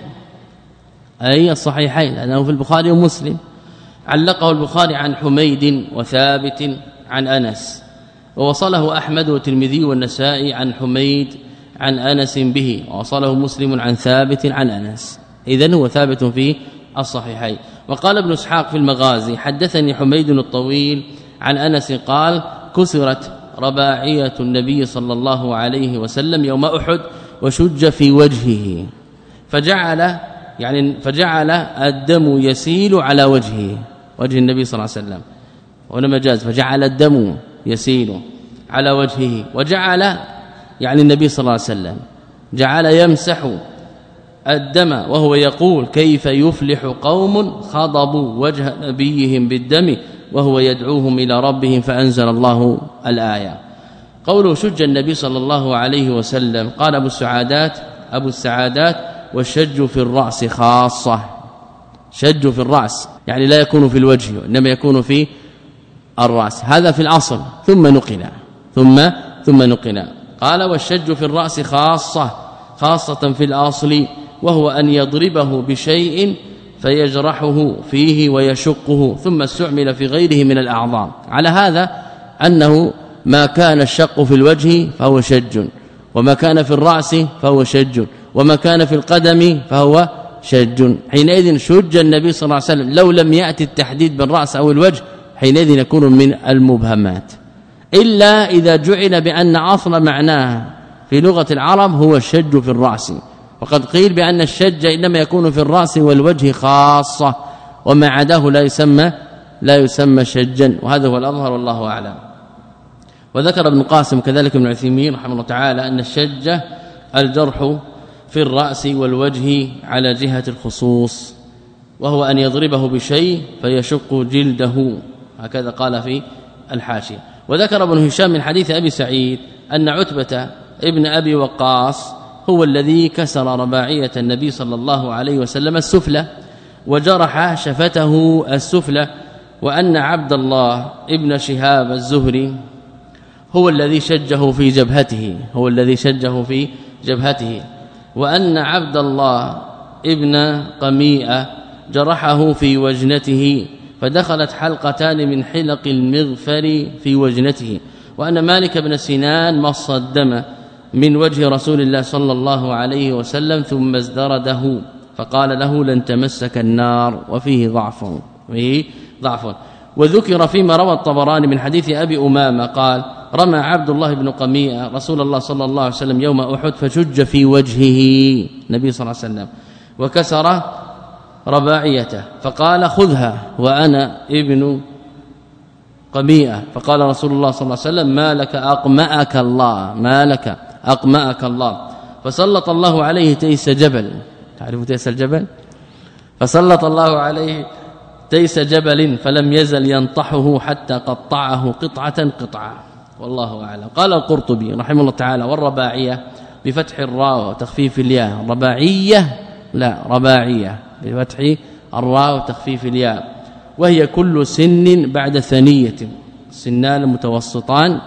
S1: أي الصحيحين لأنه في البخاري ومسلم. علقه البخاري عن حميد وثابت عن أنس، ووصله أحمد والترمذي والنسائي عن حميد عن أنس به، ووصله مسلم عن ثابت عن أنس، إذن هو ثابت في الصحيحين. وقال ابن اسحاق في المغازي حدثني حميد الطويل عن أنس قال كسرت رباعية النبي صلى الله عليه وسلم يوم أحد وشج في وجهه، فجعل يعني فجعل الدم يسيل على وجهه، وجه النبي صلى الله عليه وسلم، وهنا مجاز، فجعل الدم يسيل على وجهه، وجعل يعني النبي صلى الله عليه وسلم جعل يمسح الدم وهو يقول كيف يفلح قوم خضبوا وجه نبيهم بالدم وهو يدعوهم إلى ربهم، فأنزل الله الآية. قوله شج النبي صلى الله عليه وسلم، قال أبو السعادات أبو السعادات والشج في الرأس خاصة، شج في الرأس يعني لا يكون في الوجه إنما يكون في الرأس، هذا في الأصل، ثم نقل ثم ثم نقل قال والشج في الرأس خاصة خاصة في الأصل، وهو أن يضربه بشيء فيجرحه فيه ويشقه، ثم استعمل في غيره من الأعضاء، على هذا أنه ما كان الشق في الوجه فهو شج، وما كان في الرأس فهو شج، وما كان في القدم فهو شج. حينئذ شج النبي صلى الله عليه وسلم، لو لم يأتي التحديد بالرأس أو الوجه حينئذ يكون من المبهمات، إلا إذا جعل بأن أصل معناها في لغة العرب هو الشج في الرأس، وقد قيل بأن الشج إنما يكون في الرأس والوجه خاصة وما عداه لا يسمى لا يسمى شجا، وهذا هو الأظهر والله أعلم. وذكر ابن قاسم كذلك ابن عثيمين رحمه الله تعالى أن الشج الجرح في الرأس والوجه على جهة الخصوص، وهو أن يضربه بشيء فيشق جلده، هكذا قال في الحاشية. وذكر ابن هشام من حديث أبي سعيد أن عتبة ابن أبي وقاص هو الذي كسر رباعية النبي صلى الله عليه وسلم السفلى وجرح شفته السفلى، وأن عبد الله ابن شهاب الزهري هو الذي شجه في جبهته هو الذي شجه في جبهته وأن عبد الله ابن قميئة جرحه في وجنته فدخلت حلقتان من حلق المغفر في وجنته، وأن مالك بن سنان مص الدم من وجه رسول الله صلى الله عليه وسلم ثم ازدرده فقال له لن تمسك النار، وفيه ضعف فيه ضعف. وذكر فيما روى الطبراني من حديث أبي أمامة قال رمى عبد الله بن قميئة رسول الله صلى الله عليه وسلم يوم أحد فشج في وجهه النبي صلى الله عليه وسلم وكسر رباعيته فقال خذها وأنا ابن قميئة، فقال رسول الله صلى الله عليه وسلم ما لك أقمأك الله ما لك أقمأك الله، فسلط الله عليه تيس جبل، تعرف تيس الجبل؟ فسلط الله عليه تيس جبل فلم يزل ينطحه حتى قطعه قطعة قطعة، والله أعلم. قال القرطبي رحمه الله تعالى والرباعية بفتح الراء وتخفيف الياء، رباعية لا رباعية بفتح الراء وتخفيف الياء، وهي كل سن بعد ثنية، سنان متوسطان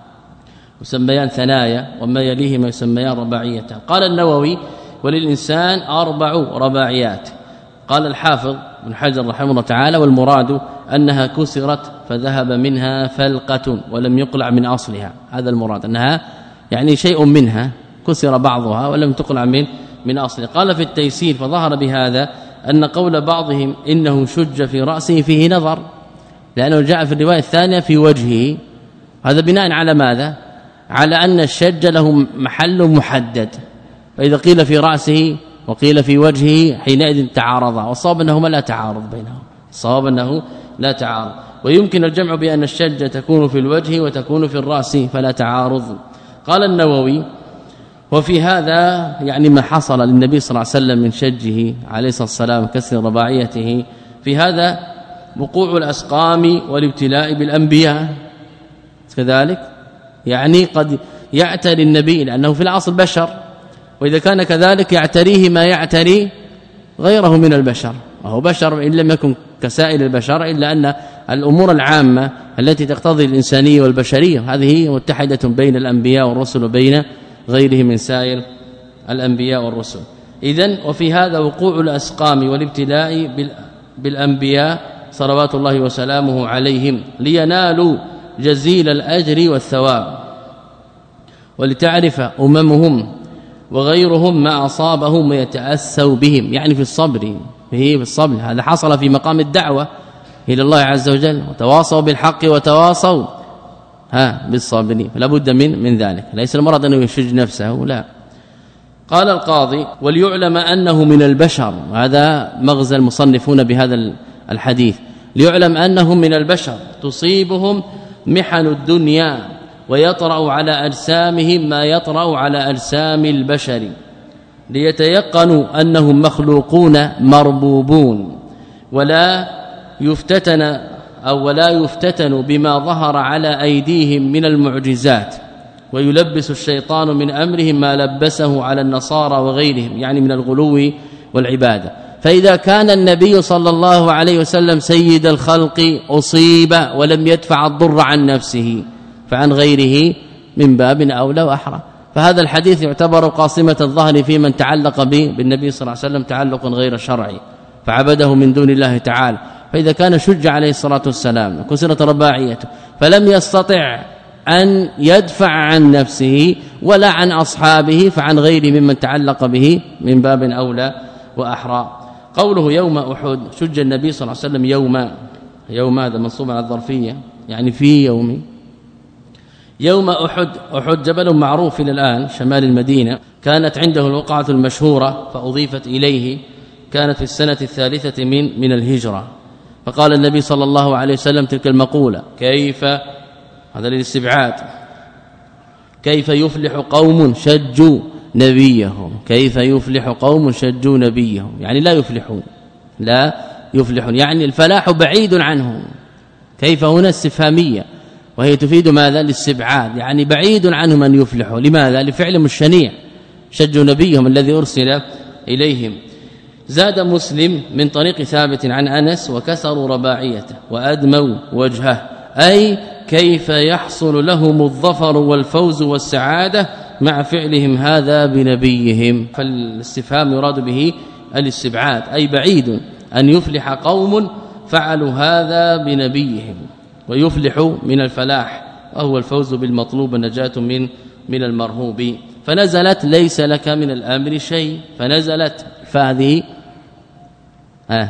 S1: يسميان ثنايا وما يليهما يسميان رباعية. قال النووي وللإنسان أربع رباعيات. قال الحافظ ابن حجر رحمه الله تعالى والمراد أنها كسرت فذهب منها فلقة ولم يقلع من أصلها، هذا المراد أنها يعني شيء منها كسر بعضها ولم تقلع من من أصله. قال في التيسير فظهر بهذا أن قول بعضهم إنه شج في رأسه فيه نظر، لأنه جاء في الرواية الثانية في وجهه، هذا بناء على ماذا؟ على أن الشج له محل محدد، فإذا قيل في رأسه وقيل في وجهه حينئذ تعارضا، والصواب أنهما لا تعارض بينهم، الصواب أنه لا تعارض، ويمكن الجمع بأن الشج تكون في الوجه وتكون في الرأس فلا تعارض. قال النووي وفي هذا يعني ما حصل للنبي صلى الله عليه وسلم من شجه عليه الصلاة والسلام كسر رباعيته، في هذا وقوع الأسقام والابتلاء بالأنبياء كذلك، يعني قد يعتري النبي لأنه في الأصل بشر، وإذا كان كذلك يعتريه ما يعتري غيره من البشر، وهو بشر إن لم يكن كسائر البشر، إلا أن الأمور العامة التي تقتضي الإنسانية والبشرية هذه متحدة بين الأنبياء والرسل وبين غيره من سائر الأنبياء والرسل. إذن وفي هذا وقوع الأسقام والابتلاء بالأنبياء صلوات الله وسلامه عليهم لينالوا جزيل الأجر والثواب، ولتعرف أممهم وغيرهم ما أصابهم ويتأسوا بهم، يعني في الصبر فيه بالصبر. هذا حصل في مقام الدعوة إلى الله عز وجل، وتواصوا بالحق وتواصوا ها بالصابرين، فلا بد من من ذلك، ليس المراد انه يشج نفسه لا. قال القاضي وليعلم أنه من البشر، هذا مغزى المصنفون بهذا الحديث، ليعلم أنهم من البشر تصيبهم محن الدنيا ويطرأ على أجسامهم ما يطرأ على أجسام البشر، ليتيقنوا أنهم مخلوقون مربوبون، ولا يفتتن أو ولا يفتتن بما ظهر على أيديهم من المعجزات، ويلبس الشيطان من أمرهم ما لبسه على النصارى وغيرهم، يعني من الغلو والعبادة. فإذا كان النبي صلى الله عليه وسلم سيد الخلق أصيب ولم يدفع الضر عن نفسه، فعن غيره من باب أولى وأحرى. فهذا الحديث يعتبر قاصمة الظهر في من تعلق به بالنبي صلى الله عليه وسلم تعلق غير شرعي فعبده من دون الله تعالى. فإذا كان شج عليه الصلاة والسلام كسرت رباعيته فلم يستطع أن يدفع عن نفسه ولا عن أصحابه، فعن غيره ممن تعلق به من باب أولى وأحرى. قوله يوم أحد شج النبي صلى الله عليه وسلم يوم، يوم هذا منصوب على الظرفية يعني في يوم، يوم أحد أحد جبل معروف إلى الآن شمال المدينة، كانت عنده الوقعة المشهورة فأضيفت إليه، كانت في السنة الثالثة من من الهجرة. فقال النبي صلى الله عليه وسلم تلك المقولة: كيف، هذا للاستبعاد، كيف يفلح قوم شجوا نبيهم، كيف يفلح قوم شجوا نبيهم، يعني لا يفلحون، لا يفلحون، يعني الفلاح بعيد عنهم. كيف هنا استفهامية، وهي تفيد ماذا؟ الاستبعاد، يعني بعيد عنهم أن يفلحوا. لماذا؟ لفعلهم الشنيع، شجوا نبيهم الذي أرسل إليهم. زاد مسلم من طريق ثابت عن أنس: وكسروا رباعيته وأدموا وجهه، أي كيف يحصل لهم الظفر والفوز والسعادة مع فعلهم هذا بنبيهم. فالاستفهام يراد به الاستبعاد، أي بعيد أن يفلح قوم فعلوا هذا بنبيهم، ويفلح من الفلاح وهو الفوز بالمطلوب والنجاة من من المرهوب. فنزلت ليس لك من الأمر شيء، فنزلت فهذه آه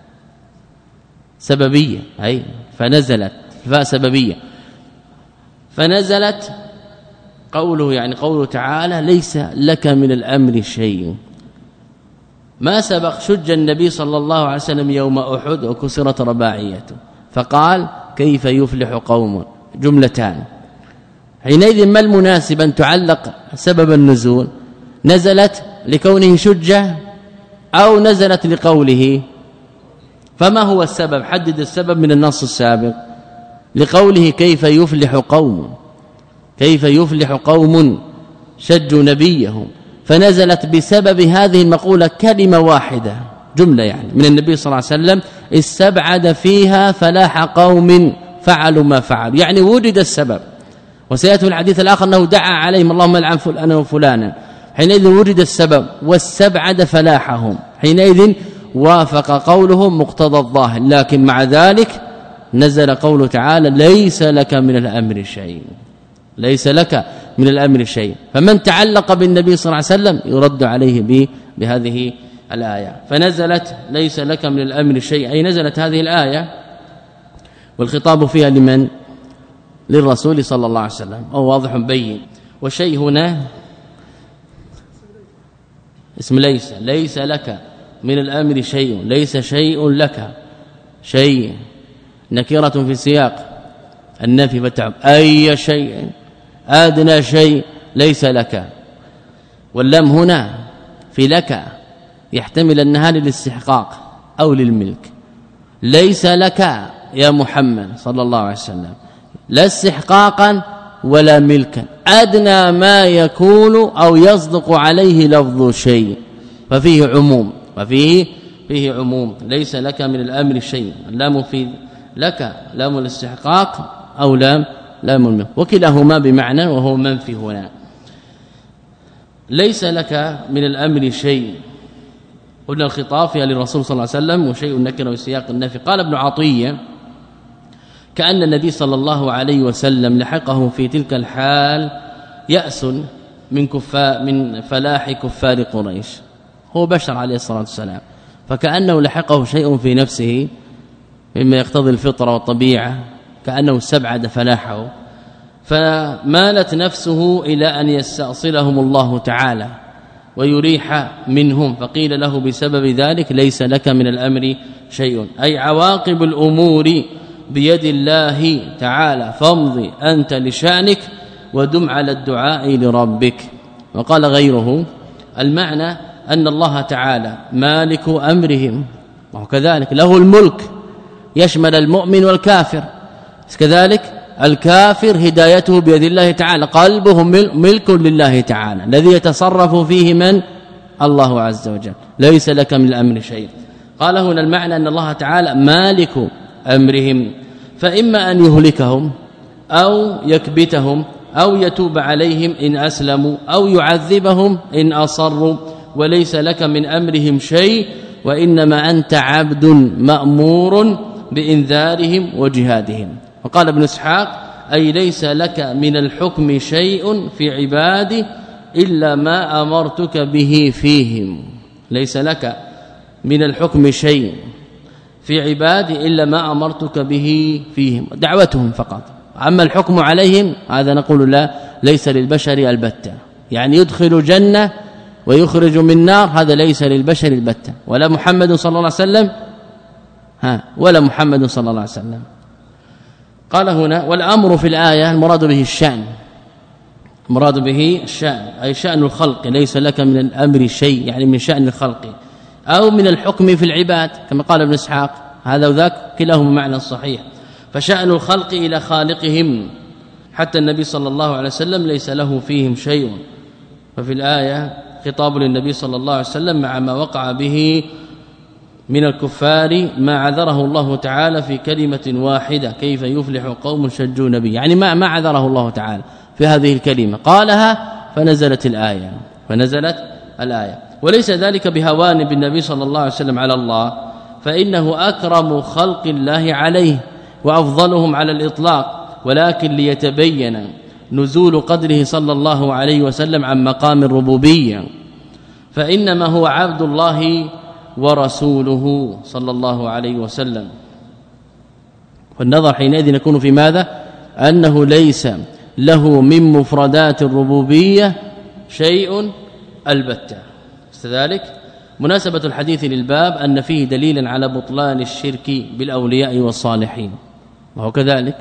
S1: سببية، أي فنزلت فاء سببية. فنزلت قوله يعني قوله تعالى: ليس لك من الأمر شيء. ما سبق شج النبي صلى الله عليه وسلم يوم أحد وكسرت رباعيته، فقال: كيف يفلح قوم، جملتان. حينئذ ما المناسب أن تعلق سبب النزول؟ نزلت لكونه شجة أو نزلت لقوله؟ فما هو السبب؟ حدد السبب من النص السابق. لقوله كيف يفلح قوم، كيف يفلح قوم شجوا نبيهم، فنزلت بسبب هذه المقولة كلمة واحدة، جملة يعني من النبي صلى الله عليه وسلم استبعد فيها فلاح قوم فعلوا ما فعلوا، يعني وجد السبب. وسيأتي الحديث الآخر أنه دعا عليهم: اللهم لعن فلانا وفلانا. حينئذ وجد السبب واستبعد فلاحهم، حينئذ وافق قولهم مقتضى الظاهر. لكن مع ذلك نزل قوله تعالى: ليس لك من الأمر شيء، ليس لك من الأمر شيء. فمن تعلق بالنبي صلى الله عليه وسلم يرد عليه بهذه الآية. فنزلت ليس لك من الأمر شيء، أي نزلت هذه الآية والخطاب فيها لمن؟ للرسول صلى الله عليه وسلم، أو واضح بين. والشيء هنا اسم ليس، ليس لك من الأمر شيء، ليس شيء لك، شيء نكرة في سياق النفي والتعب، أي شيء، أدنى شيء ليس لك. واللام هنا في لك يحتمل أنها للاستحقاق أو للملك. ليس لك يا محمد صلى الله عليه وسلم لا استحقاقا ولا ملكا، أدنى ما يكون أو يصدق عليه لفظ شيء، ففيه عموم، وفيه فيه عموم. ليس لك من الأمر شيء، اللام في لك لام الاستحقاق أو لام لام الملك، وكلاهما بمعنى وهو منفي هنا. ليس لك من الأمر شيء، قلنا الخطاب فيها للرسول صلى الله عليه وسلم، وشيء نكره في سياق النفي. قال ابن عطية: كأن النبي صلى الله عليه وسلم لحقه في تلك الحال يأس من كفار من فلاح كفار قريش، هو بشر عليه الصلاة والسلام، فكأنه لحقه شيء في نفسه مما يقتضي الفطرة والطبيعة، كأنه استبعد فلاحه، فمالت نفسه إلى أن يستأصلهم الله تعالى ويريح منهم. فقيل له بسبب ذلك: ليس لك من الأمر شيء، أي عواقب الأمور بيد الله تعالى، فامضي أنت لشأنك ودم على الدعاء لربك. وقال غيره: المعنى أن الله تعالى مالك أمرهم، وكذلك له الملك يشمل المؤمن والكافر، كذلك الكافر هدايته بيد الله تعالى، قلبه ملك لله تعالى الذي يتصرف فيه من؟ الله عز وجل. ليس لك من الأمر شيء. قال هنا المعنى أن الله تعالى مالك أمرهم، فإما أن يهلكهم أو يكبتهم أو يتوب عليهم إن أسلموا أو يعذبهم إن أصروا، وليس لك من أمرهم شيء، وإنما أنت عبد مأمور بإنذارهم وجهادهم. وقال ابن إسحاق: أي ليس لك من الحكم شيء في عبادي إلا ما أمرتك به فيهم. ليس لك من الحكم شيء في عبادي إلا ما أمرتك به فيهم، دعوتهم فقط، اما الحكم عليهم هذا نقول لا ليس للبشر البتة، يعني يدخل جنة ويخرج من نار هذا ليس للبشر البتة، ولا محمد صلى الله عليه وسلم ها ولا محمد صلى الله عليه وسلم. قال هنا والامر في الآية المراد به الشأن، المراد به الشأن أي شأن الخلق، ليس لك من الأمر شيء يعني من شأن الخلق أو من الحكم في العباد كما قال ابن اسحاق، هذا وذاك كلاهما معنى صحيح. فشأن الخلق إلى خالقهم، حتى النبي صلى الله عليه وسلم ليس له فيهم شيء. ففي الآية خطاب للنبي صلى الله عليه وسلم مع ما وقع به من الكفار، ما عذره الله تعالى في كلمة واحدة، كيف يفلح قوم شجوا نبي، يعني ما ما عذره الله تعالى في هذه الكلمة، قالها فنزلت الآية فنزلت الآية. وليس ذلك بهوان بالنبي صلى الله عليه وسلم على الله، فإنه أكرم خلق الله عليه وأفضلهم على الإطلاق، ولكن ليتبين نزول قدره صلى الله عليه وسلم عن مقام الربوبية، فإنما هو عبد الله ورسوله صلى الله عليه وسلم. والنظر حينئذ يكون في ماذا؟ أنه ليس له من مفردات الربوبية شيء البتة. كذلك مناسبة الحديث للباب أن فيه دليلا على بطلان الشرك بالأولياء والصالحين، وهو كذلك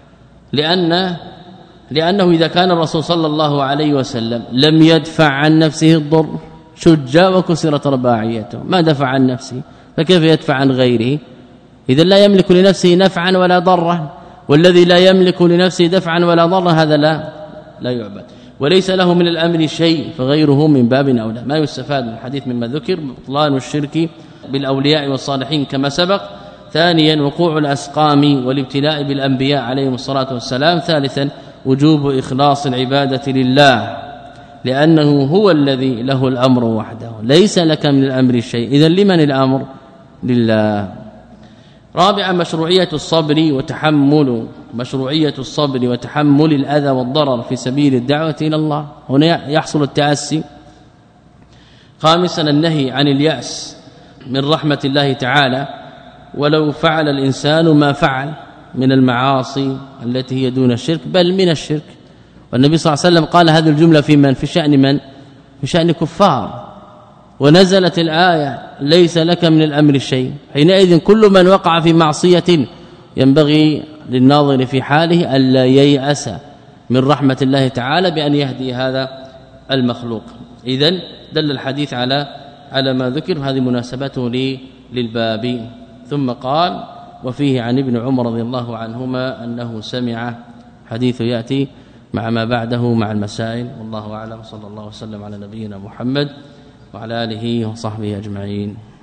S1: لأن لأنه إذا كان الرسول صلى الله عليه وسلم لم يدفع عن نفسه الضر، شج وكسرت رباعيته، ما دفع عن نفسه فكيف يدفع عن غيره؟ إذا لا يملك لنفسه نفعا ولا ضرا، والذي لا يملك لنفسه دفعا ولا ضرا هذا لا لا يعبد، وليس له من الأمر شيء، فغيره من باب أولى. ما يستفاد من الحديث مما ذكر بطلان الشرك بالأولياء والصالحين كما سبق. ثانيا وقوع الأسقام والابتلاء بالأنبياء عليهم الصلاة والسلام. ثالثا وجوب إخلاص العبادة لله، لأنه هو الذي له الأمر وحده، ليس لك من الأمر شيء، إذن لمن الأمر؟ لله. رابعا مشروعية الصبر وتحمل مشروعية الصبر وتحمل الأذى والضرر في سبيل الدعوة إلى الله، هنا يحصل التأسي. خامسا النهي عن اليأس من رحمة الله تعالى ولو فعل الإنسان ما فعل من المعاصي التي هي دون الشرك بل من الشرك. والنبي صلى الله عليه وسلم قال هذه الجملة في من؟ في شأن من؟ في شأن كفار، ونزلت الآية ليس لك من الأمر شيء. حينئذ كل من وقع في معصية ينبغي للناظر في حاله ألا ييأس من رحمة الله تعالى بأن يهدي هذا المخلوق. إذن دل الحديث على على ما ذكر، هذه مناسبته للباب. ثم قال وفيه عن ابن عمر رضي الله عنهما أنه سمع، حديث يأتي مع ما بعده مع المسائل. والله أعلم، صلى الله وسلم على نبينا محمد وعلى آله وصحبه أجمعين.